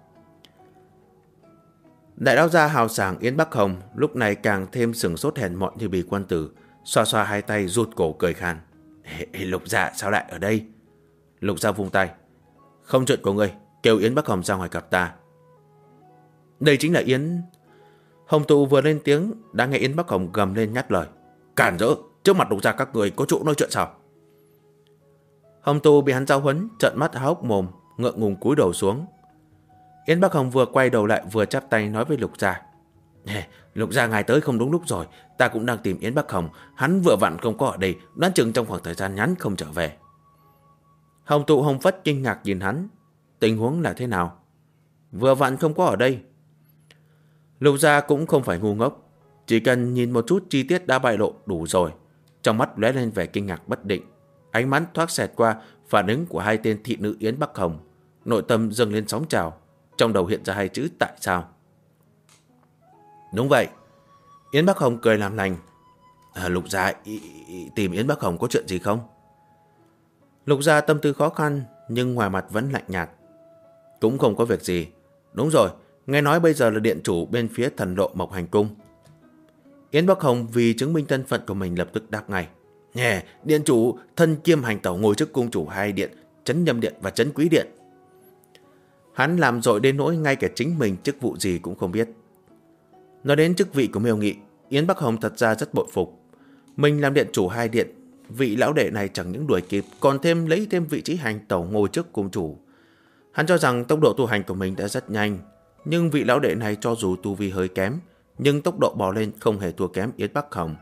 Đại lão gia hào sảng Yến Bắc Hồng lúc này càng thêm sừng sốt hèn mọn như bì quân tử, xoa xoa hai tay rụt cổ cười khan: Lục gia sao lại ở đây?" Lục gia vung tay: "Không chuyện của ngươi, kêu Yến Bắc Hồng ra ngoài gặp ta." Đây chính là Yến... Hồng Tụ vừa lên tiếng đã nghe Yến Bắc Hồng gầm lên nhắc lời: "Cản rỡ, trước mặt Lục gia các người có chỗ nói chuyện sao?" Hồng Tụ bị hắn giao huấn, trợn mắt há hốc mồm, ngượng ngùng cúi đầu xuống. Yến Bắc Hồng vừa quay đầu lại vừa chắp tay nói với Lục gia: "Lục gia ngài tới không đúng lúc rồi, ta cũng đang tìm Yến Bắc Hồng, hắn vừa vặn không có ở đây, đoán chừng trong khoảng thời gian ngắn không trở về." Hồng Tụ Hồng Phất kinh ngạc nhìn hắn: "Tình huống là thế nào?" "Vừa vặn không có ở đây." Lục gia cũng không phải ngu ngốc, chỉ cần nhìn một chút chi tiết đã bại lộ đủ rồi. Trong mắt lóe lên vẻ kinh ngạc bất định, ánh mắt thoáng xẹt qua phản ứng của hai tên thị nữ Yến Bắc Hồng, nội tâm dâng lên sóng trào, trong đầu hiện ra hai chữ tại sao. "Đúng vậy." Yến Bắc Hồng cười làm lành: Lục gia tìm Yến Bắc Hồng có chuyện gì không? Lục gia tâm tư khó khăn nhưng ngoài mặt vẫn lạnh nhạt. Cũng không có việc gì. Đúng rồi, nghe nói bây giờ là điện chủ bên phía Thần Lộ Mộc Hành Cung. Yến Bắc Hồng vì chứng minh thân phận của mình lập tức đáp ngay. Nhè, điện chủ thân kiêm hành tẩu ngồi chức cung chủ hai điện, Trấn Nhâm Điện và Trấn Quý Điện. Hắn làm dội đến nỗi ngay cả chính mình chức vụ gì cũng không biết. Nói đến chức vị của Miêu Nghị, Yến Bắc Hồng thật ra rất bội phục. Mình làm điện chủ hai điện, vị lão đệ này chẳng những đuổi kịp, còn lấy thêm vị trí hành tẩu ngồi chức cung chủ. Hắn cho rằng tốc độ tu hành của mình đã rất nhanh, nhưng vị lão đệ này cho dù tu vi hơi kém, nhưng tốc độ bò lên không hề thua kém Yến Bắc Hồng.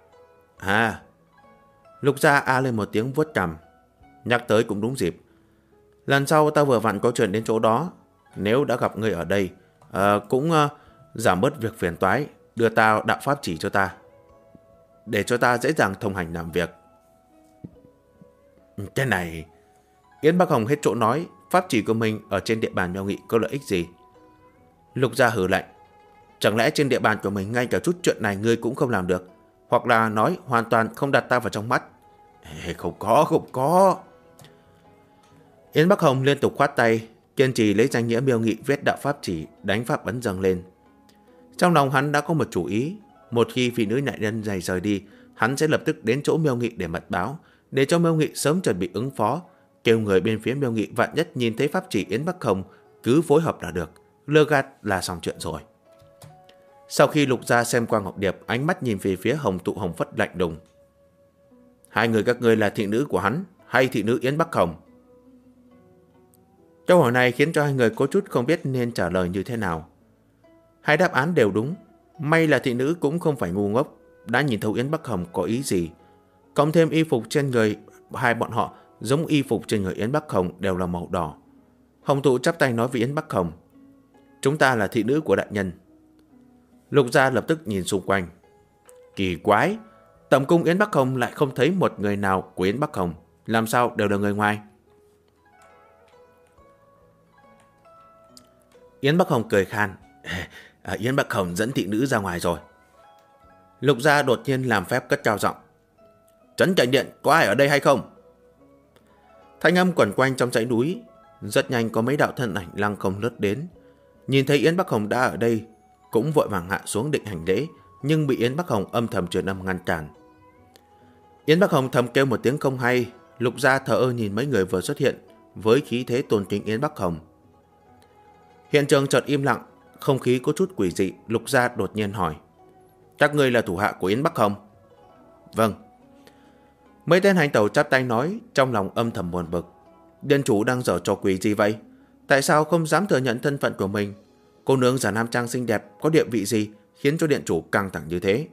Lục gia lên một tiếng vuốt cằm. Nhắc tới cũng đúng dịp. Lần sau ta vừa vặn có chuyện đến chỗ đó, nếu đã gặp ngươi ở đây, cũng giảm bớt việc phiền toái, đưa tao đạo pháp chỉ cho ta, để cho ta dễ dàng thông hành làm việc. Cái này... Yến Bắc Hồng hết chỗ nói, pháp chỉ của mình ở trên địa bàn Miêu Nghị có lợi ích gì? Lục gia hừ lạnh. Chẳng lẽ trên địa bàn của mình ngay cả chút chuyện này ngươi cũng không làm được? Hoặc là nói hoàn toàn không đặt ta vào trong mắt? Không có. Yến Bắc Hồng liên tục khoát tay, kiên trì lấy danh nghĩa Miêu Nghị viết đạo pháp chỉ, đánh pháp ấn dâng lên. Trong lòng hắn đã có một chủ ý. Một khi vị nữ nạn nhân này rời đi, hắn sẽ lập tức đến chỗ Miêu Nghị để mật báo, để cho Miêu Nghị sớm chuẩn bị ứng phó, kêu người bên phía Miêu Nghị vạn nhất nhìn thấy pháp chỉ Yến Bắc Hồng cứ phối hợp là được, lơ gạt là xong chuyện rồi. Sau khi Lục gia xem qua ngọc điệp, ánh mắt nhìn về phía Hồng Tụ Hồng Phất lạnh đùng. Hai người các ngươi là thị nữ của hắn hay thị nữ Yến Bắc Hồng? Câu hỏi này khiến cho hai người có chút không biết nên trả lời như thế nào. Hai đáp án đều đúng. May là thị nữ cũng không phải ngu ngốc, đã nhìn thấu Yến Bắc Hồng có ý gì. Cộng thêm y phục trên người hai bọn họ giống y phục trên người Yến Bắc Hồng đều là màu đỏ. Hồng Tụ chắp tay nói với Yến Bắc Hồng. Chúng ta là thị nữ của đại nhân. Lục gia lập tức nhìn xung quanh. Kỳ quái, tầm cung Yến Bắc Hồng lại không thấy một người nào của Yến Bắc Hồng, làm sao đều là người ngoài? Yến Bắc Hồng cười khan. Yến Bắc Hồng dẫn thị nữ ra ngoài rồi. Lục gia đột nhiên làm phép cất cao giọng. Trấn Cảnh Điện, có ai ở đây hay không? Thanh âm quẩn quanh trong dãy núi. Rất nhanh có mấy đạo thân ảnh lăng không lướt đến. Nhìn thấy Yến Bắc Hồng đã ở đây, cũng vội vàng hạ xuống định hành lễ, nhưng bị Yến Bắc Hồng âm thầm truyền âm ngăn cản. Yến Bắc Hồng thầm kêu một tiếng không hay. Lục gia thờ ơ nhìn mấy người vừa xuất hiện với khí thế tôn kính Yến Bắc Hồng. Hiện trường chợt im lặng, không khí có chút quỷ dị. Lục gia đột nhiên hỏi. Các ngươi là thủ hạ của Yến Bắc Hồng? Vâng. Mấy tên hành tẩu chắp tay nói, trong lòng âm thầm buồn bực. Điện chủ đang giở trò quỷ gì vậy? Tại sao không dám thừa nhận thân phận của mình? Cô nương giả nam trang xinh đẹp có địa vị gì khiến cho điện chủ căng thẳng như thế?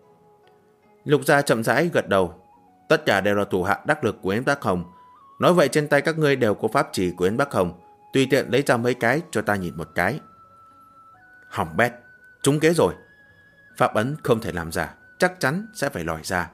Lục gia chậm rãi gật đầu. Tất cả đều là thủ hạ đắc lực của Yến Bắc Hồng. Nói vậy trên tay các ngươi đều có pháp chỉ của Yến Bắc Hồng, tùy tiện lấy ra mấy cái cho ta nhìn một cái. Hỏng bét, trúng kế rồi. Pháp ấn không thể làm giả, chắc chắn sẽ phải lòi ra.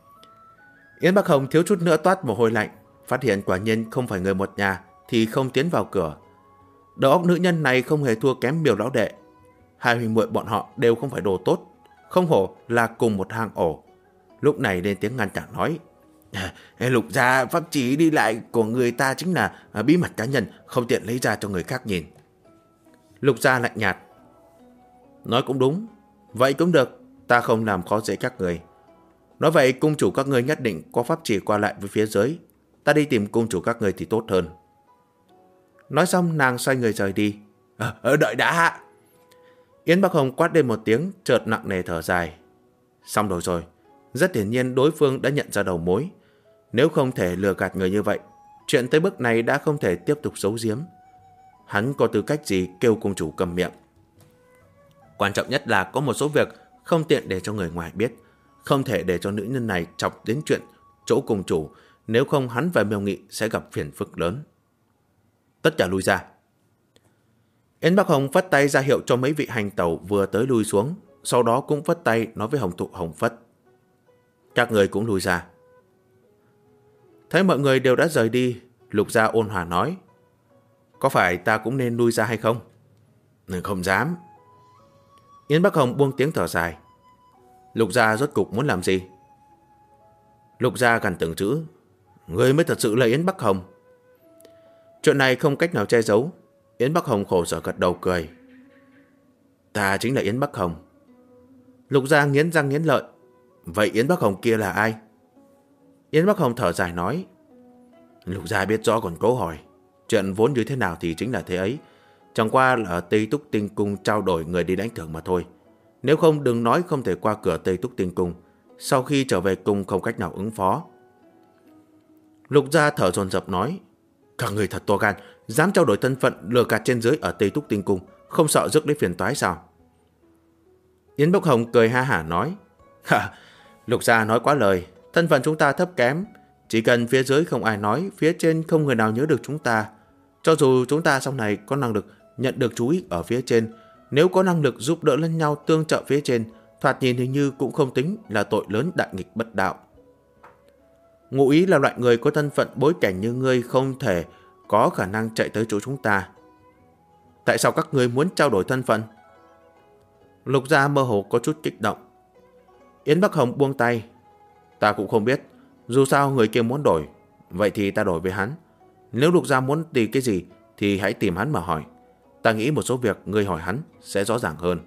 Yến Bắc Hồng thiếu chút nữa toát mồ hôi lạnh, phát hiện quả nhiên không phải người một nhà thì không tiến vào cửa. Đầu óc nữ nhân này không hề thua kém Miêu lão đệ. Hai huynh muội bọn họ đều không phải đồ tốt, không hổ là cùng một hang ổ. Lúc này lên tiếng ngăn cản nói. Lục gia, pháp chỉ đi lại của người ta chính là bí mật cá nhân, không tiện lấy ra cho người khác nhìn. Lục gia lạnh nhạt. Nói cũng đúng, vậy cũng được, ta không làm khó dễ các người. Nói vậy cung chủ các ngươi nhất định có pháp chỉ qua lại với phía dưới, ta đi tìm cung chủ các ngươi thì tốt hơn. Nói xong nàng xoay người rời đi. Đợi đã. Yến Bắc Hồng quát lên một tiếng, chợt nặng nề thở dài. Xong rồi. Rất hiển nhiên đối phương đã nhận ra đầu mối. Nếu không thể lừa gạt người như vậy, chuyện tới bước này đã không thể tiếp tục giấu giếm. Hắn có tư cách gì kêu cung chủ cầm miệng? Quan trọng nhất là có một số việc không tiện để cho người ngoài biết, không thể để cho nữ nhân này chọc đến chuyện chỗ cung chủ, nếu không hắn và Miêu Nghị sẽ gặp phiền phức lớn. Tất cả lui ra. Yến Bắc Hồng phất tay ra hiệu cho mấy vị hành tẩu vừa tới lui xuống, sau đó cũng phất tay nói với Hồng Tụ Hồng Phất. Các người cũng lui ra. Thấy mọi người đều đã rời đi, Lục gia ôn hòa nói. Có phải ta cũng nên lui ra hay không? Không dám. Yến Bắc Hồng buông tiếng thở dài. Lục gia rốt cục muốn làm gì? Lục Gia gần từng chữ. Ngươi mới thật sự là Yến Bắc Hồng. Chuyện này không cách nào che giấu. Yến Bắc Hồng khổ sở gật đầu cười. Ta chính là Yến Bắc Hồng. Lục Gia nghiến răng nghiến lợi. Vậy Yến Bắc Hồng kia là ai? Yến Bắc Hồng thở dài nói. Lục Gia biết rõ còn cố hỏi. Chuyện vốn như thế nào thì chính là thế ấy. Chẳng qua là ở Tây Túc Tinh Cung trao đổi người đi đánh thưởng mà thôi. Nếu không đừng nói không thể qua cửa Tây Túc Tinh Cung. Sau khi trở về cung không cách nào ứng phó. Lục Gia thở dồn dập nói. Các người thật to gan, dám trao đổi thân phận lừa gạt trên dưới ở Tây Túc Tinh Cung, không sợ rước đến phiền toái sao? Yến Bắc Hồng cười ha hả nói. Lục Gia nói quá lời, thân phận chúng ta thấp kém. Chỉ cần phía dưới không ai nói, phía trên không người nào nhớ được chúng ta. Cho dù chúng ta sau này có năng lực nhận được chú ý ở phía trên, nếu có năng lực giúp đỡ lẫn nhau tương trợ phía trên, thoạt nhìn hình như cũng không tính là tội lớn đại nghịch bất đạo. Ngụ ý là loại người có thân phận bối cảnh như ngươi không thể có khả năng chạy tới chỗ chúng ta. Tại sao các ngươi muốn trao đổi thân phận? Lục Gia mơ hồ có chút kích động. Yến Bắc Hồng buông tay. Ta cũng không biết. Dù sao người kia muốn đổi, vậy thì ta đổi với hắn. Nếu Lục Gia muốn tìm cái gì thì hãy tìm hắn mà hỏi. Ta nghĩ một số việc ngươi hỏi hắn sẽ rõ ràng hơn.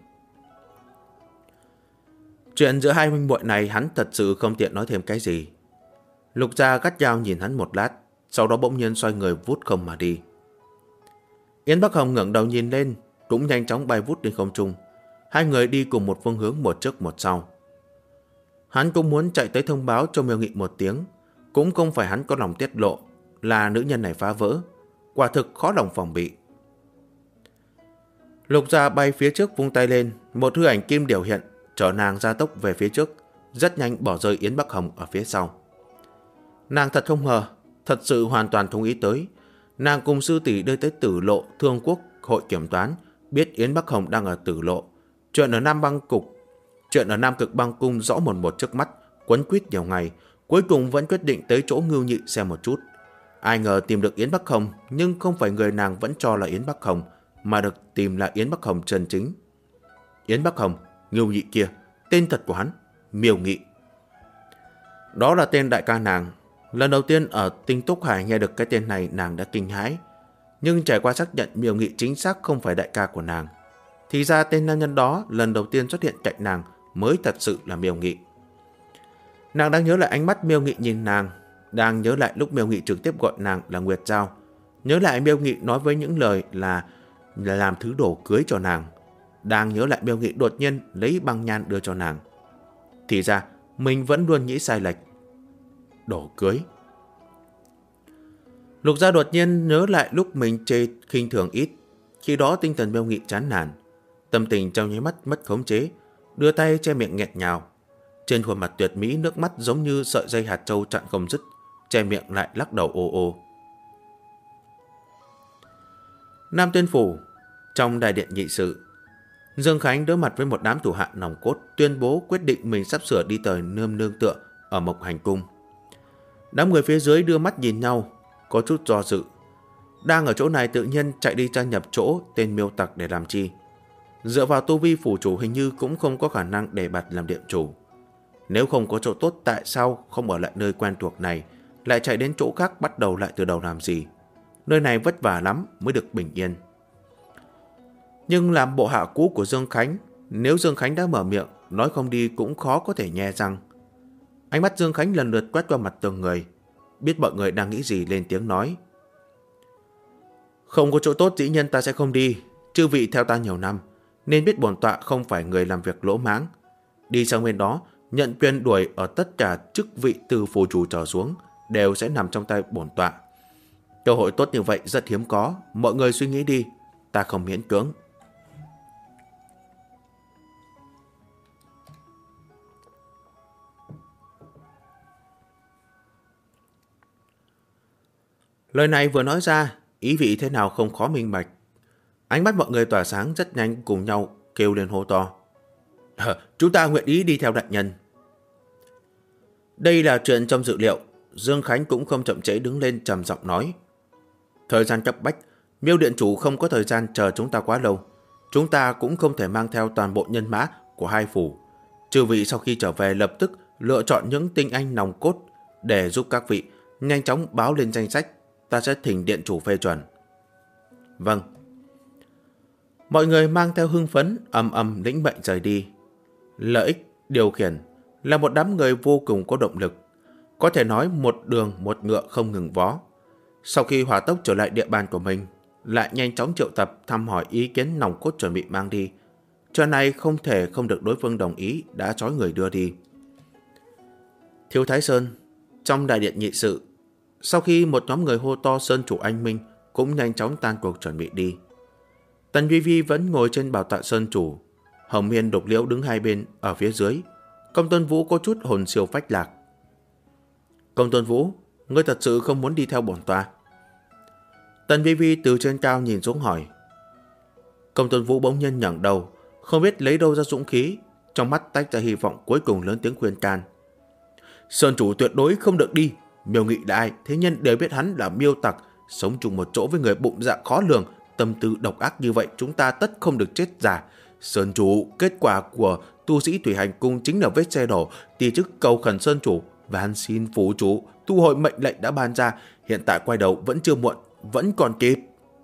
Chuyện giữa hai huynh muội này hắn thật sự không tiện nói thêm cái gì. Lục Gia gắt gao nhìn hắn một lát, sau đó bỗng nhiên xoay người vút không mà đi. Yến Bắc Hồng ngẩng đầu nhìn lên, cũng nhanh chóng bay vút lên không trung. Hai người đi cùng một phương hướng, một trước một sau. Hắn cũng muốn chạy tới thông báo cho Miêu Nghị một tiếng, cũng không phải hắn có lòng tiết lộ là nữ nhân này phá vỡ, quả thực khó lòng phòng bị. Lục Gia bay phía trước vung tay lên, một hư ảnh kim điểu hiện, chở nàng gia tốc về phía trước, rất nhanh bỏ rơi Yến Bắc Hồng ở phía sau. Nàng thật không ngờ, thật sự hoàn toàn không ý tới. Nàng cùng sư tỷ đưa tới Tử Lộ Thương Quốc hội kiểm toán, biết Yến Bắc Hồng đang ở Tử Lộ. Chuyện ở Nam Cực Băng Cung rõ một trước mắt, quấn quýt nhiều ngày, cuối cùng vẫn quyết định tới chỗ Ngưu Nhị xem một chút. Ai ngờ tìm được Yến Bắc Hồng, nhưng không phải người nàng vẫn cho là Yến Bắc Hồng, mà được tìm là Yến Bắc Hồng chân chính. Yến Bắc Hồng, Ngưu Nhị kia, tên thật của hắn, Miêu Nghị. Đó là tên đại ca nàng. Lần đầu tiên ở Tinh Túc Hải nghe được cái tên này nàng đã kinh hãi. Nhưng trải qua xác nhận Miêu Nghị chính xác không phải đại ca của nàng. Thì ra tên nam nhân đó lần đầu tiên xuất hiện cạnh nàng mới thật sự là Miêu Nghị. Nàng đang nhớ lại ánh mắt Miêu Nghị nhìn nàng, đang nhớ lại lúc Miêu Nghị trực tiếp gọi nàng là Nguyệt Giao, nhớ lại Miêu Nghị nói với những lời là làm thứ đồ cưới cho nàng, đang nhớ lại Miêu Nghị đột nhiên lấy băng nhan đưa cho nàng. Thì ra mình vẫn luôn nghĩ sai lệch. Đồ cưới. Lục Gia đột nhiên nhớ lại lúc mình chê khinh thường ít, khi đó tinh thần Miêu Nghị chán nản, tâm tình trong nháy mắt mất khống chế, đưa tay che miệng nghẹn ngào. Trên khuôn mặt tuyệt mỹ nước mắt giống như sợi dây hạt châu chặn không dứt, che miệng lại lắc đầu ô ô. Nam Tuyên Phủ, trong đại điện nghị sự, Dương Khánh đối mặt với một đám thủ hạ nòng cốt, tuyên bố quyết định mình sắp sửa đi tới nương tựa ở Mộc Hành Cung. Đám người phía dưới đưa mắt nhìn nhau, có chút do dự. Đang ở chỗ này tự nhiên chạy đi gia nhập chỗ tên miêu tặc để làm chi? Dựa vào tu vi phủ chủ hình như cũng không có khả năng để bạt làm điện chủ. Nếu không có chỗ tốt, tại sao không ở lại nơi quen thuộc này, lại chạy đến chỗ khác bắt đầu lại từ đầu làm gì? Nơi này vất vả lắm mới được bình yên. Nhưng làm bộ hạ cũ của Dương Khánh, nếu Dương Khánh đã mở miệng, nói không đi cũng khó có thể nhe răng. Ánh mắt Dương Khánh lần lượt quét qua mặt từng người, biết mọi người đang nghĩ gì lên tiếng nói. Không có chỗ tốt dĩ nhiên ta sẽ không đi, chư vị theo ta nhiều năm, nên biết bổn tọa không phải người làm việc lỗ mãng. Đi sang bên đó, nhận quyền đuổi ở tất cả chức vị từ phủ chủ trở xuống, đều sẽ nằm trong tay bổn tọa. Cơ hội tốt như vậy rất hiếm có, mọi người suy nghĩ đi, ta không miễn cưỡng. Lời này vừa nói ra, ý vị thế nào không khó minh bạch. Ánh mắt mọi người tỏa sáng rất nhanh, cùng nhau kêu lên hô to. Chúng ta nguyện ý đi theo đại nhân. Đây là chuyện trong dự liệu. Dương Khánh cũng không chậm trễ đứng lên trầm giọng nói. Thời gian cấp bách, Miêu điện chủ không có thời gian chờ chúng ta quá lâu. Chúng ta cũng không thể mang theo toàn bộ nhân mã của hai phủ. Chư vị sau khi trở về lập tức lựa chọn những tinh anh nòng cốt, để giúp các vị nhanh chóng báo lên danh sách, ta sẽ thỉnh điện chủ phê chuẩn. Vâng. Mọi người mang theo hưng phấn ầm lĩnh mệnh rời đi. Lợi ích điều khiển là một đám người vô cùng có động lực, có thể nói một đường một ngựa không ngừng vó. Sau khi hỏa tốc trở lại địa bàn của mình, lại nhanh chóng triệu tập thăm hỏi ý kiến nòng cốt chuẩn bị mang đi. Chuyện này không thể không được đối phương đồng ý, đã trói người đưa đi. Thiếu Thái Sơn, trong đại điện nghị sự, sau khi một nhóm người hô to Sơn chủ anh minh, cũng nhanh chóng tan cuộc chuẩn bị đi. Tần Vi Vi vẫn ngồi trên bảo tọa Sơn chủ, Hồng Miên Độc Liễu đứng hai bên ở phía dưới. Công Tôn Vũ có chút hồn siêu phách lạc. Công Tôn Vũ, ngươi thật sự không muốn đi theo bổn tọa? Tần Vi Vi từ trên cao nhìn xuống hỏi. Công Tôn Vũ bỗng nhiên ngẩng đầu, không biết lấy đâu ra dũng khí, trong mắt tách ra hy vọng cuối cùng lớn tiếng khuyên can. Sơn chủ tuyệt đối không được đi. Miêu Nghị là ai, thế nhân đều biết hắn là miêu tặc, sống chung một chỗ với người bụng dạ khó lường, tâm tư độc ác như vậy, chúng ta tất không được chết già. Sơn chủ, kết quả của tu sĩ thủy hành cung chính là vết xe đổ, ti chức cầu khẩn Sơn chủ, van xin phủ chủ thu hồi mệnh lệnh đã ban ra, hiện tại quay đầu vẫn chưa muộn, vẫn còn kịp.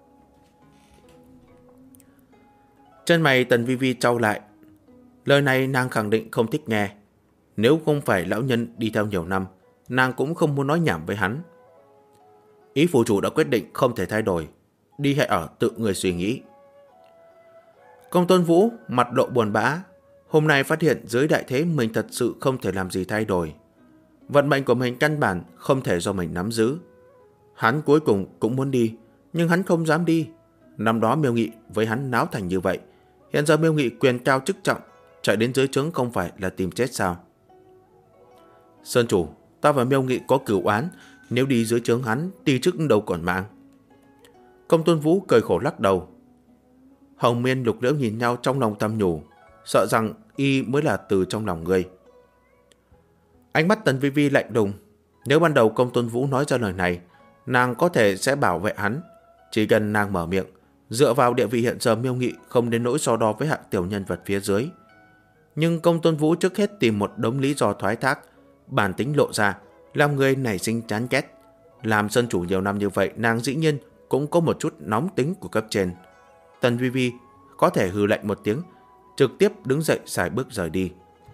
Chân mày Tần Vi Vi trao lại. Lời này nàng khẳng định không thích nghe. Nếu không phải lão nhân đi theo nhiều năm, nàng cũng không muốn nói nhảm với hắn. Ý phủ chủ đã quyết định không thể thay đổi, đi hay ở tự người suy nghĩ. Công Tôn Vũ mặt lộ buồn bã, hôm nay phát hiện dưới đại thế mình thật sự không thể làm gì thay đổi. Vận mệnh của mình căn bản không thể do mình nắm giữ. Hắn cuối cùng cũng muốn đi, nhưng hắn không dám đi. Năm đó Miêu Nghị với hắn náo thành như vậy, hiện giờ Miêu Nghị quyền cao chức trọng, chạy đến dưới trướng không phải là tìm chết sao? Sơn chủ, ta và Miêu Nghị có cửu oán, nếu đi dưới trướng hắn, ti chức đâu còn mạng. Công Tôn Vũ cười khổ lắc đầu. Hồng Miên Lục Liễu nhìn nhau trong lòng thầm nhủ, sợ rằng y mới là từ trong lòng ngươi. Ánh mắt Tần Vi Vi lạnh lùng. Nếu ban đầu Công Tôn Vũ nói ra lời này, nàng có thể sẽ bảo vệ hắn. Chỉ cần nàng mở miệng, dựa vào địa vị hiện giờ Miêu Nghị không đến nỗi so đo với hạng tiểu nhân vật phía dưới. Nhưng Công Tôn Vũ trước hết tìm một đống lý do thoái thác, bản tính lộ ra, làm người nảy sinh chán ghét. Làm Sơn chủ nhiều năm như vậy, nàng dĩ nhiên cũng có một chút nóng tính của cấp trên. Tần Vi Vi có thể hừ lạnh một tiếng, trực tiếp đứng dậy xài bước rời đi.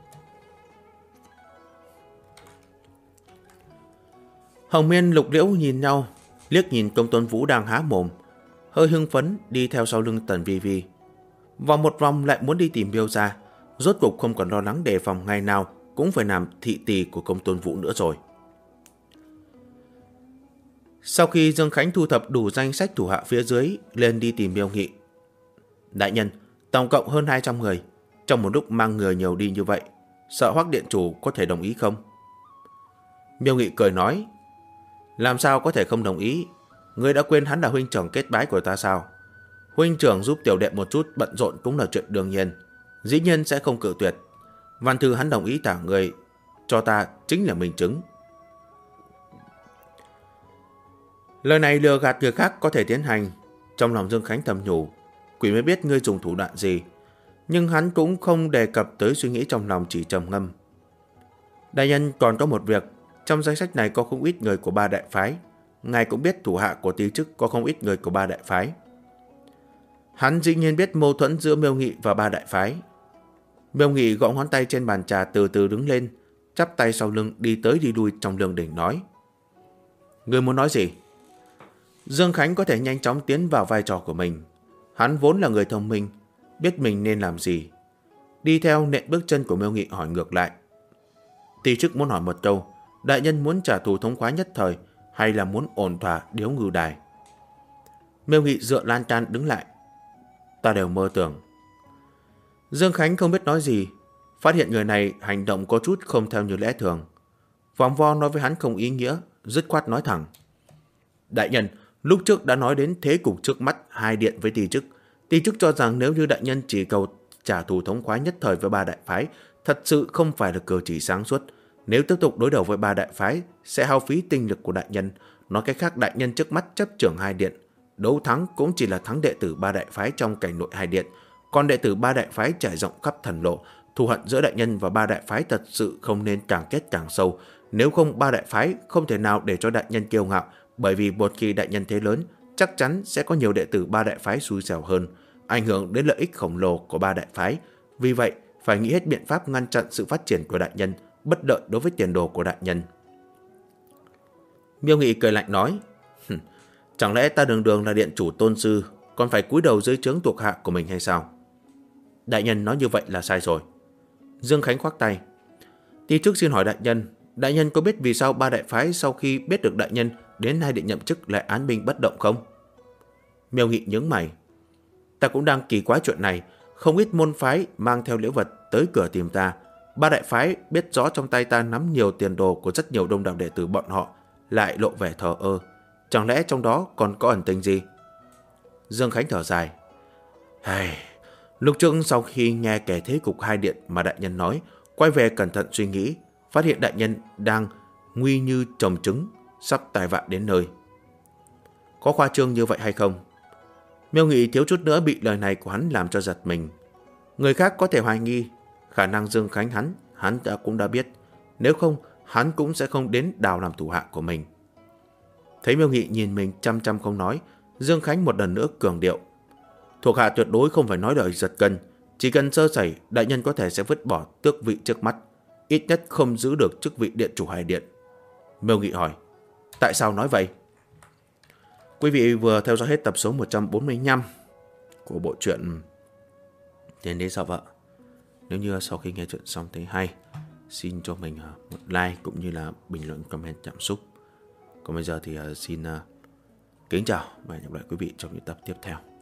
Hồng Miên Lục Liễu nhìn nhau, liếc nhìn Công Tôn Vũ đang há mồm, hơi hưng phấn đi theo sau lưng Tần Vi Vi. Vòng một vòng lại muốn đi tìm Miêu gia, rốt cuộc không còn lo lắng đề phòng ngày nào cũng phải làm thị tỳ của Công Tôn Vũ nữa rồi. Sau khi Dương Khánh thu thập đủ danh sách thủ hạ phía dưới, lên đi tìm Miêu Nghị. Đại nhân, tổng cộng hơn 200 người, trong một lúc mang người nhiều đi như vậy, sợ Hoắc điện chủ có thể đồng ý không? Miêu Nghị cười nói, làm sao có thể không đồng ý? Ngươi đã quên hắn là huynh trưởng kết bái của ta sao? Huynh trưởng giúp tiểu đệ một chút bận rộn cũng là chuyện đương nhiên, dĩ nhiên sẽ không cự tuyệt. Văn thư hắn đồng ý thả người cho ta chính là minh chứng. Lời này lừa gạt người khác có thể tiến hành. Trong lòng Dương Khánh thầm nhủ, quỷ mới biết ngươi dùng thủ đoạn gì. Nhưng hắn cũng không đề cập tới suy nghĩ trong lòng, chỉ trầm ngâm. Đại nhân còn có một việc, trong danh sách này có không ít người của ba đại phái. Ngài cũng biết thủ hạ của ti chức có không ít người của ba đại phái. Hắn dĩ nhiên biết mâu thuẫn giữa Miêu Nghị và ba đại phái. Miêu Nghị gõ ngón tay trên bàn trà, từ từ đứng lên, chắp tay sau lưng đi tới đi lui trong lương đỉnh nói. Ngươi muốn nói gì? Dương Khánh có thể nhanh chóng tiến vào vai trò của mình. Hắn vốn là người thông minh, biết mình nên làm gì. Đi theo nện bước chân của Miêu Nghị hỏi ngược lại. Ti chức muốn hỏi một câu, đại nhân muốn trả thù thống khoái nhất thời hay là muốn ổn thỏa điếu ngư đài? Miêu Nghị dựa lan can đứng lại. Ta đều mơ tưởng. Dương Khánh không biết nói gì, phát hiện người này hành động có chút không theo như lẽ thường. Vòng vo nói với hắn không ý nghĩa, dứt khoát nói thẳng. Đại nhân, lúc trước đã nói đến thế cục trước mắt hai điện với ti chức. Ti chức cho rằng nếu như đại nhân chỉ cầu trả thù thống khoái nhất thời với ba đại phái, thật sự không phải là cử chỉ sáng suốt. Nếu tiếp tục đối đầu với ba đại phái, sẽ hao phí tinh lực của đại nhân. Nói cách khác, đại nhân trước mắt chấp trưởng hai điện, đấu thắng cũng chỉ là thắng đệ tử ba đại phái trong cảnh nội hai điện. Còn đệ tử ba đại phái trải rộng khắp thần lộ, thù hận giữa đại nhân và ba đại phái thật sự không nên càng kết càng sâu. Nếu không, ba đại phái không thể nào để cho đại nhân kiêu ngạo, bởi vì một khi đại nhân thế lớn, chắc chắn sẽ có nhiều đệ tử ba đại phái xui xẻo hơn, ảnh hưởng đến lợi ích khổng lồ của ba đại phái. Vì vậy, phải nghĩ hết biện pháp ngăn chặn sự phát triển của đại nhân, bất lợi đối với tiền đồ của đại nhân. Miêu Nghị cười lạnh nói, chẳng lẽ ta đường đường là điện chủ tôn sư, còn phải cúi đầu dưới trướng thuộc hạ của mình hay sao? Đại nhân nói như vậy là sai rồi. Dương Khánh khoác tay, Ti trước xin hỏi đại nhân có biết vì sao ba đại phái sau khi biết được đại nhân đến nay định nhậm chức lại án binh bất động không? Miêu Nghị nhướng mày, ta cũng đang kỳ quái chuyện này, không ít môn phái mang theo lễ vật tới cửa tìm ta. Ba đại phái biết rõ trong tay ta nắm nhiều tiền đồ của rất nhiều đông đảo đệ tử bọn họ, lại lộ vẻ thờ ơ. Chẳng lẽ trong đó còn có ẩn tình gì? Dương Khánh thở dài, lúc trước sau khi nghe kẻ thế cục hai điện mà đại nhân nói, quay về cẩn thận suy nghĩ, phát hiện đại nhân đang nguy như trồng trứng, sắp tai vạ đến nơi. Có khoa trương như vậy hay không? Miêu Nghị thiếu chút nữa bị lời này của hắn làm cho giật mình. Người khác có thể hoài nghi, khả năng Dương Khánh hắn cũng đã biết, nếu không hắn cũng sẽ không đến đào làm thủ hạ của mình. Thấy Miêu Nghị nhìn mình chăm chăm không nói, Dương Khánh một lần nữa cường điệu, thuộc hạ tuyệt đối không phải nói lời giật gân, chỉ cần sơ sẩy, đại nhân có thể sẽ vứt bỏ tước vị trước mắt, ít nhất không giữ được chức vị điện chủ Hải Điện. Miêu Nghị hỏi, tại sao nói vậy? Quý vị vừa theo dõi hết tập số 145 của bộ truyện Tiền Đế Sao Vợ. Nếu như sau khi nghe chuyện xong thấy hay, xin cho mình một like cũng như là bình luận comment cảm xúc. Còn bây giờ thì xin kính chào và hẹn gặp lại quý vị trong những tập tiếp theo.